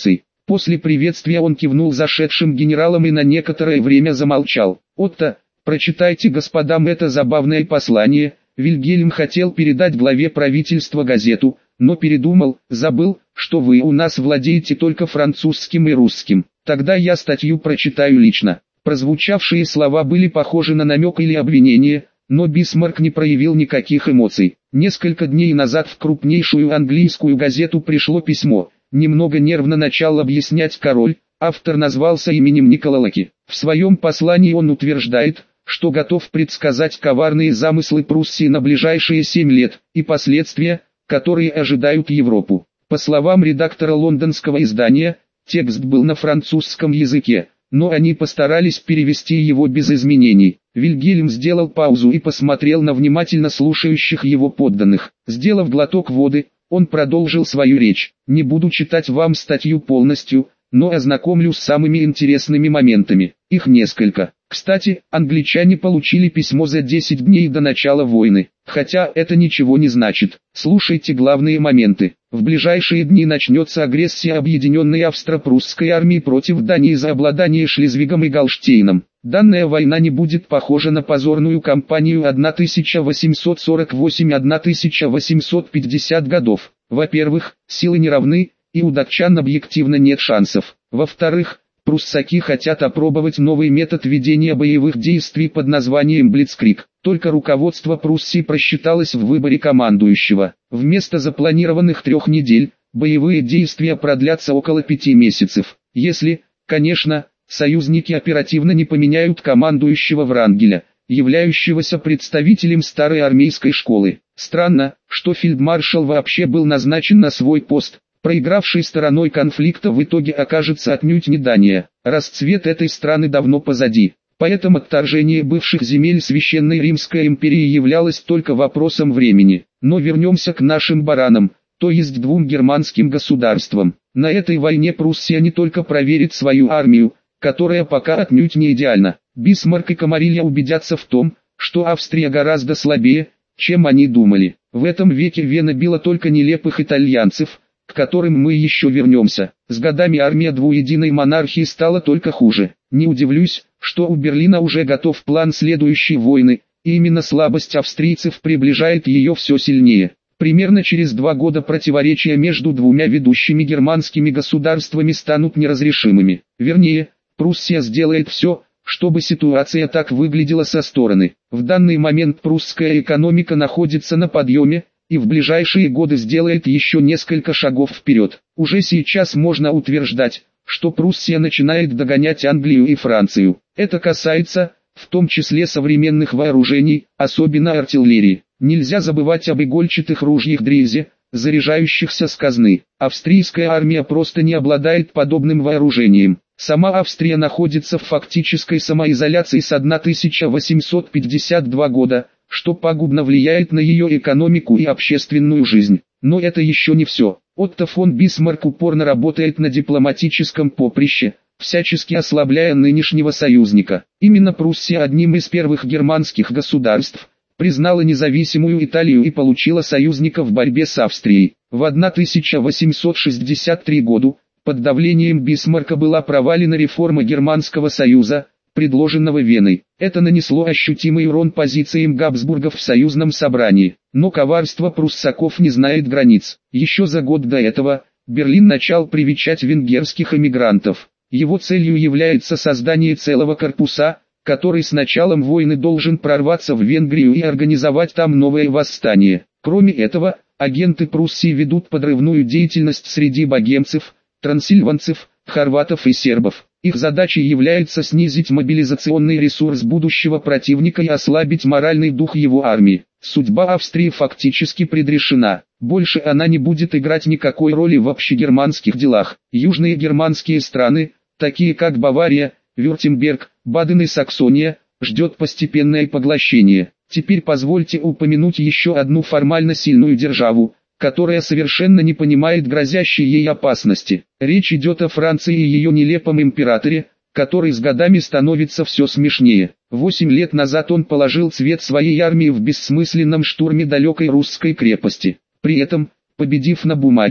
После приветствия он кивнул зашедшим генералам и на некоторое время замолчал. «Отто, прочитайте господам это забавное послание». Вильгельм хотел передать главе правительства газету, но передумал, забыл, что вы у нас владеете только французским и русским. Тогда я статью прочитаю лично. Прозвучавшие слова были похожи на намек или обвинение, но Бисмарк не проявил никаких эмоций. Несколько дней назад в крупнейшую английскую газету пришло письмо. Немного нервно начал объяснять король, автор назвался именем Никола Лаки. В своем послании он утверждает, что готов предсказать коварные замыслы Пруссии на ближайшие семь лет, и последствия, которые ожидают Европу. По словам редактора лондонского издания, текст был на французском языке, но они постарались перевести его без изменений. Вильгельм сделал паузу и посмотрел на внимательно слушающих его подданных. Сделав глоток воды, он продолжил свою речь. «Не буду читать вам статью полностью, но ознакомлю с самыми интересными моментами. Их несколько. Кстати, англичане получили письмо за десять дней до начала войны, хотя это ничего не значит. Слушайте главные моменты. В ближайшие дни начнется агрессия объединенной австро-прусской армии против Дании за обладание Шлезвигом и Голштейном. Данная война не будет похожа на позорную кампанию тысяча восемьсот сорок восемь — тысяча восемьсот пятьдесят годов. Во-первых, силы не равны, и у датчан объективно нет шансов. Во-вторых, пруссаки хотят опробовать новый метод ведения боевых действий под названием Блицкриг. Только руководство Пруссии просчиталось в выборе командующего. Вместо запланированных трех недель, боевые действия продлятся около пяти месяцев. Если, конечно, союзники оперативно не поменяют командующего Врангеля, являющегося представителем старой армейской школы. Странно, что фельдмаршал вообще был назначен на свой пост. Проигравшей стороной конфликта в итоге окажется отнюдь не Дания. Расцвет этой страны давно позади. Поэтому отторжение бывших земель Священной Римской империи являлось только вопросом времени. Но вернемся к нашим баранам, то есть двум германским государствам. На этой войне Пруссия не только проверит свою армию, которая пока отнюдь не идеальна. Бисмарк и Камарилья убедятся в том, что Австрия гораздо слабее, чем они думали. В этом веке Вена била только нелепых итальянцев, к которым мы еще вернемся. С годами армия двуединой монархии стала только хуже. Не удивлюсь, что у Берлина уже готов план следующей войны, и именно слабость австрийцев приближает ее все сильнее. Примерно через два года противоречия между двумя ведущими германскими государствами станут неразрешимыми. Вернее, Пруссия сделает все, чтобы ситуация так выглядела со стороны. В данный момент прусская экономика находится на подъеме, и в ближайшие годы сделает еще несколько шагов вперед. Уже сейчас можно утверждать, что Пруссия начинает догонять Англию и Францию. Это касается, в том числе современных вооружений, особенно артиллерии. Нельзя забывать об игольчатых ружьях Дрезе, заряжающихся с казны. Австрийская армия просто не обладает подобным вооружением. Сама Австрия находится в фактической самоизоляции с тысяча восемьсот пятьдесят второго года, что пагубно влияет на ее экономику и общественную жизнь. Но это еще не все. Отто фон Бисмарк упорно работает на дипломатическом поприще, всячески ослабляя нынешнего союзника. Именно Пруссия одним из первых германских государств признала независимую Италию и получила союзника в борьбе с Австрией. В тысяча восемьсот шестьдесят третьем году, под давлением Бисмарка была провалена реформа Германского союза, предложенного Веной. Это нанесло ощутимый урон позициям Габсбургов в союзном собрании. Но коварство пруссаков не знает границ. Еще за год до этого, Берлин начал привечать венгерских эмигрантов. Его целью является создание целого корпуса, который с началом войны должен прорваться в Венгрию и организовать там новое восстание. Кроме этого, агенты Пруссии ведут подрывную деятельность среди богемцев, трансильванцев, хорватов и сербов. Их задачей является снизить мобилизационный ресурс будущего противника и ослабить моральный дух его армии. Судьба Австрии фактически предрешена. Больше она не будет играть никакой роли в общегерманских делах. Южные германские страны, такие как Бавария, Вюртемберг, Баден и Саксония, ждет постепенное поглощение. Теперь позвольте упомянуть еще одну формально сильную державу, которая совершенно не понимает грозящей ей опасности. Речь идет о Франции и ее нелепом императоре, который с годами становится все смешнее. Восемь лет назад он положил цвет своей армии в бессмысленном штурме далекой русской крепости. При этом, победив на бумаге,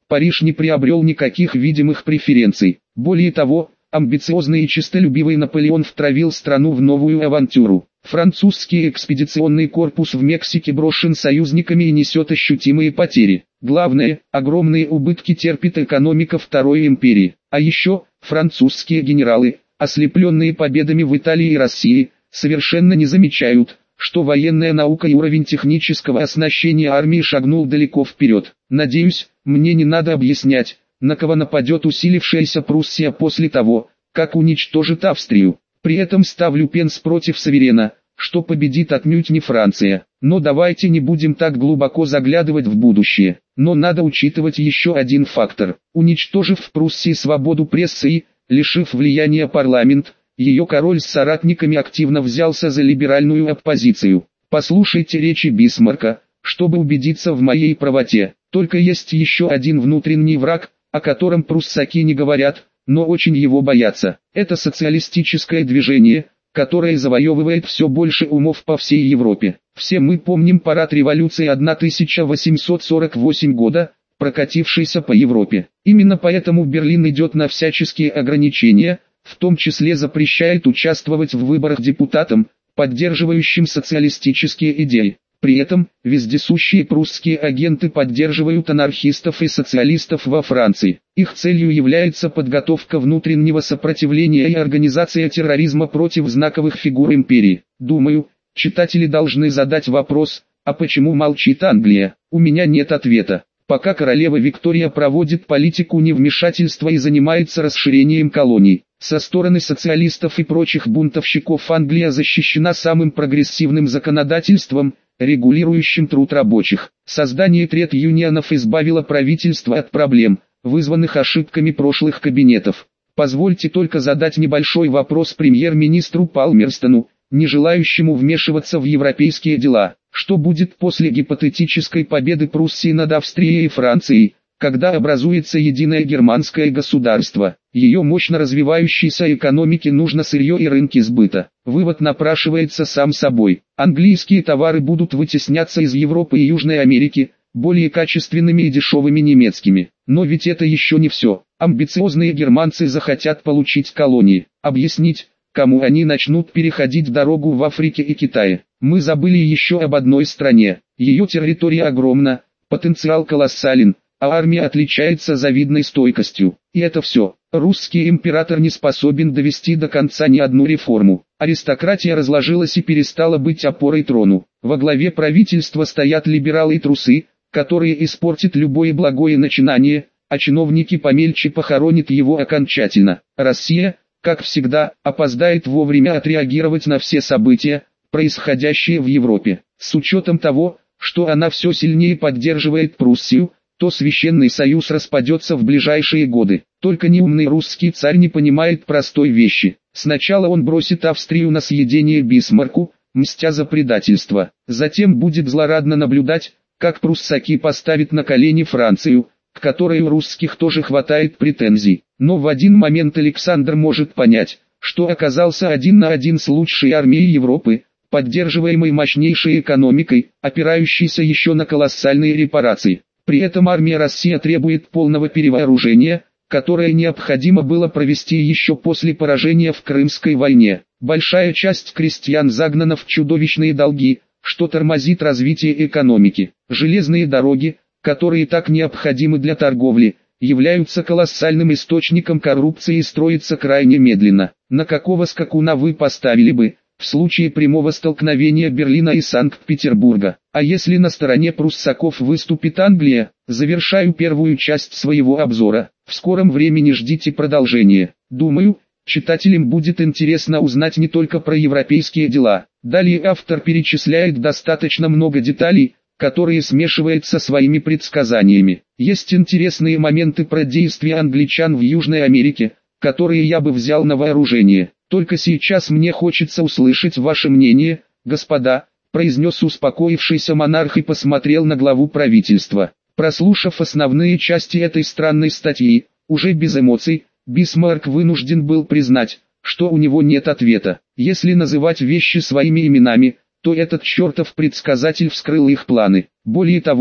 Париж не приобрел никаких видимых преференций. Более того, амбициозный и честолюбивый Наполеон втравил страну в новую авантюру. Французский экспедиционный корпус в Мексике брошен союзниками и несет ощутимые потери. Главное, огромные убытки терпит экономика Второй империи. А еще, французские генералы, ослепленные победами в Италии и России, совершенно не замечают, что военная наука и уровень технического оснащения армии шагнул далеко вперед. Надеюсь, мне не надо объяснять, на кого нападет усилившаяся Пруссия после того, как уничтожит Австрию. При этом ставлю пенс против Саверена, что победит отнюдь не Франция. Но давайте не будем так глубоко заглядывать в будущее. Но надо учитывать еще один фактор. Уничтожив в Пруссии свободу прессы и, лишив влияния парламент, ее король с соратниками активно взялся за либеральную оппозицию. Послушайте речи Бисмарка, чтобы убедиться в моей правоте. Только есть еще один внутренний враг, о котором пруссаки не говорят, но очень его боятся. Это социалистическое движение, которое завоевывает все больше умов по всей Европе. Все мы помним парад революции тысяча восемьсот сорок восьмого года, прокатившийся по Европе. Именно поэтому Берлин идет на всяческие ограничения, в том числе запрещает участвовать в выборах депутатам, поддерживающим социалистические идеи. При этом, вездесущие прусские агенты поддерживают анархистов и социалистов во Франции. Их целью является подготовка внутреннего сопротивления и организация терроризма против знаковых фигур империи. Думаю, читатели должны задать вопрос, а почему молчит Англия? У меня нет ответа. Пока королева Виктория проводит политику невмешательства и занимается расширением колоний, со стороны социалистов и прочих бунтовщиков Англия защищена самым прогрессивным законодательством, регулирующим труд рабочих. Создание тред-юнионов избавило правительство от проблем, вызванных ошибками прошлых кабинетов. Позвольте только задать небольшой вопрос премьер-министру Палмерстону, не желающему вмешиваться в европейские дела. Что будет после гипотетической победы Пруссии над Австрией и Францией, когда образуется единое германское государство? Ее мощно развивающейся экономике нужно сырье и рынки сбыта. Вывод напрашивается сам собой. Английские товары будут вытесняться из Европы и Южной Америки, более качественными и дешевыми немецкими. Но ведь это еще не все. Амбициозные германцы захотят получить колонии. Объяснить, кому они начнут переходить дорогу в Африке и Китае. Мы забыли еще об одной стране. Ее территория огромна, потенциал колоссален, а армия отличается завидной стойкостью. И это все. Русский император не способен довести до конца ни одну реформу. Аристократия разложилась и перестала быть опорой трону. Во главе правительства стоят либералы и трусы, которые испортят любое благое начинание, а чиновники помельче похоронят его окончательно. Россия, как всегда, опоздает вовремя отреагировать на все события, происходящие в Европе. С учетом того, что она все сильнее поддерживает Пруссию, то Священный Союз распадется в ближайшие годы. Только неумный русский царь не понимает простой вещи. Сначала он бросит Австрию на съедение Бисмарку, мстя за предательство. Затем будет злорадно наблюдать, как пруссаки поставят на колени Францию, к которой у русских тоже хватает претензий. Но в один момент Александр может понять, что оказался один на один с лучшей армией Европы, поддерживаемой мощнейшей экономикой, опирающейся еще на колоссальные репарации. При этом армия России требует полного перевооружения, которое необходимо было провести еще после поражения в Крымской войне. Большая часть крестьян загнана в чудовищные долги, что тормозит развитие экономики. Железные дороги, которые так необходимы для торговли, являются колоссальным источником коррупции и строятся крайне медленно. На какого скакуна вы поставили бы, в случае прямого столкновения Берлина и Санкт-Петербурга? А если на стороне пруссаков выступит Англия? Завершаю первую часть своего обзора. В скором времени ждите продолжения. Думаю, читателям будет интересно узнать не только про европейские дела. Далее автор перечисляет достаточно много деталей, которые смешивает со своими предсказаниями. Есть интересные моменты про действия англичан в Южной Америке, которые я бы взял на вооружение. Только сейчас мне хочется услышать ваше мнение, господа, произнес успокоившийся монарх и посмотрел на главу правительства. Прослушав основные части этой странной статьи, уже без эмоций, Бисмарк вынужден был признать, что у него нет ответа. Если называть вещи своими именами, то этот чертов предсказатель вскрыл их планы. Более того,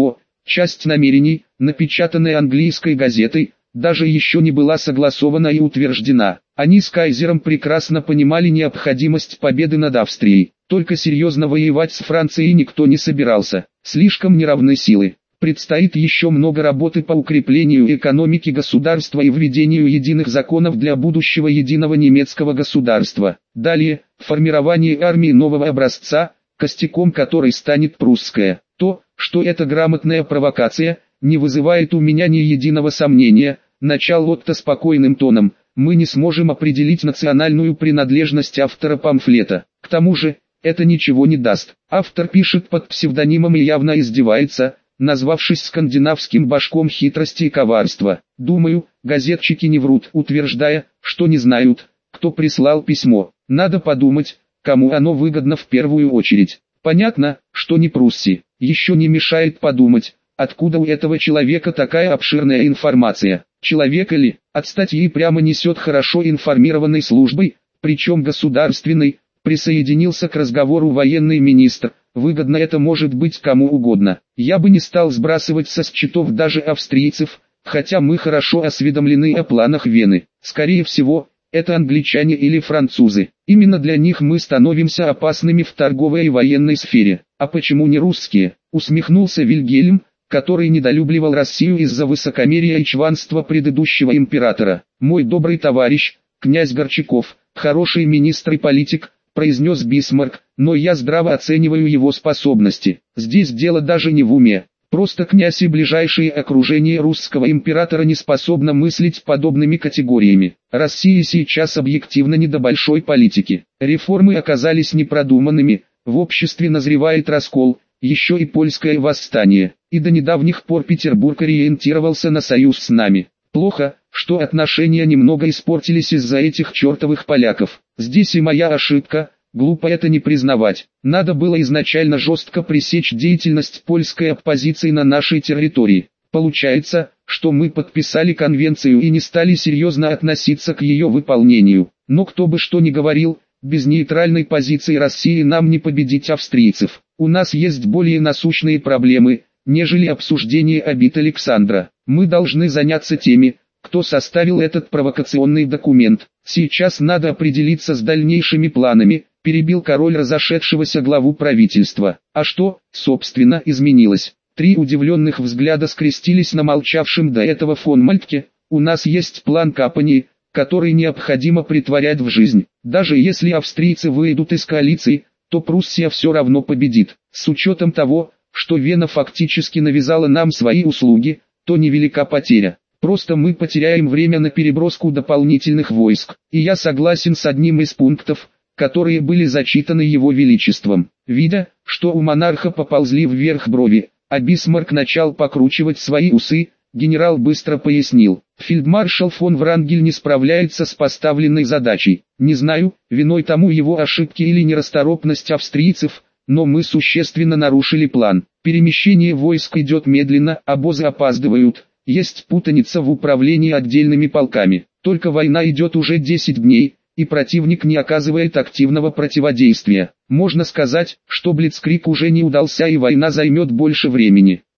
Часть намерений, напечатанная английской газетой, даже еще не была согласована и утверждена. Они с кайзером прекрасно понимали необходимость победы над Австрией. Только серьезно воевать с Францией никто не собирался. Слишком неравны силы. Предстоит еще много работы по укреплению экономики государства и введению единых законов для будущего единого немецкого государства. Далее, формирование армии нового образца, костяком которой станет прусская. То, что это грамотная провокация, не вызывает у меня ни единого сомнения, начал Отто спокойным тоном. Мы не сможем определить национальную принадлежность автора памфлета. К тому же, это ничего не даст. Автор пишет под псевдонимом и явно издевается, назвавшись скандинавским башком хитрости и коварства. Думаю, газетчики не врут, утверждая, что не знают, кто прислал письмо. Надо подумать, кому оно выгодно в первую очередь. Понятно, что не Прусси. Еще не мешает подумать, откуда у этого человека такая обширная информация. Человек или, от статьи прямо несет хорошо информированной службой, причем государственной, присоединился к разговору военный министр. Выгодно это может быть кому угодно. Я бы не стал сбрасывать со счетов даже австрийцев, хотя мы хорошо осведомлены о планах Вены. Скорее всего, это англичане или французы. Именно для них мы становимся опасными в торговой и военной сфере. А почему не русские? Усмехнулся Вильгельм, который недолюбливал Россию из-за высокомерия и чванства предыдущего императора. Мой добрый товарищ, князь Горчаков, хороший министр и политик, произнес Бисмарк, но я здраво оцениваю его способности. Здесь дело даже не в уме. Просто князь и ближайшее окружение русского императора не способно мыслить подобными категориями. России сейчас объективно не до большой политики. Реформы оказались непродуманными, в обществе назревает раскол, еще и польское восстание. И до недавних пор Петербург ориентировался на союз с нами. Плохо, что отношения немного испортились из-за этих чертовых поляков. Здесь и моя ошибка, глупо это не признавать. Надо было изначально жестко пресечь деятельность польской оппозиции на нашей территории. Получается, что мы подписали конвенцию и не стали серьезно относиться к ее выполнению. Но кто бы что ни говорил, без нейтральной позиции России нам не победить австрийцев. У нас есть более насущные проблемы, нежели обсуждение обид Александра. Мы должны заняться теми, кто составил этот провокационный документ. Сейчас надо определиться с дальнейшими планами, перебил король разошедшегося главу правительства. А что, собственно, изменилось? Три удивленных взгляда скрестились на молчавшем до этого фон Мальтке. У нас есть план кампании, который необходимо притворять в жизнь. Даже если австрийцы выйдут из коалиции, то Пруссия все равно победит. С учетом того, что Вена фактически навязала нам свои услуги, то невелика потеря. Просто мы потеряем время на переброску дополнительных войск. И я согласен с одним из пунктов, которые были зачитаны его величеством. Видя, что у монарха поползли вверх брови, а Бисмарк начал покручивать свои усы, генерал быстро пояснил. Фельдмаршал фон Врангель не справляется с поставленной задачей. Не знаю, виной тому его ошибки или нерасторопность австрийцев, но мы существенно нарушили план. Перемещение войск идет медленно, обозы опаздывают. Есть путаница в управлении отдельными полками. Только война идет уже десять дней, и противник не оказывает активного противодействия. Можно сказать, что блицкриг уже не удался и война займет больше времени.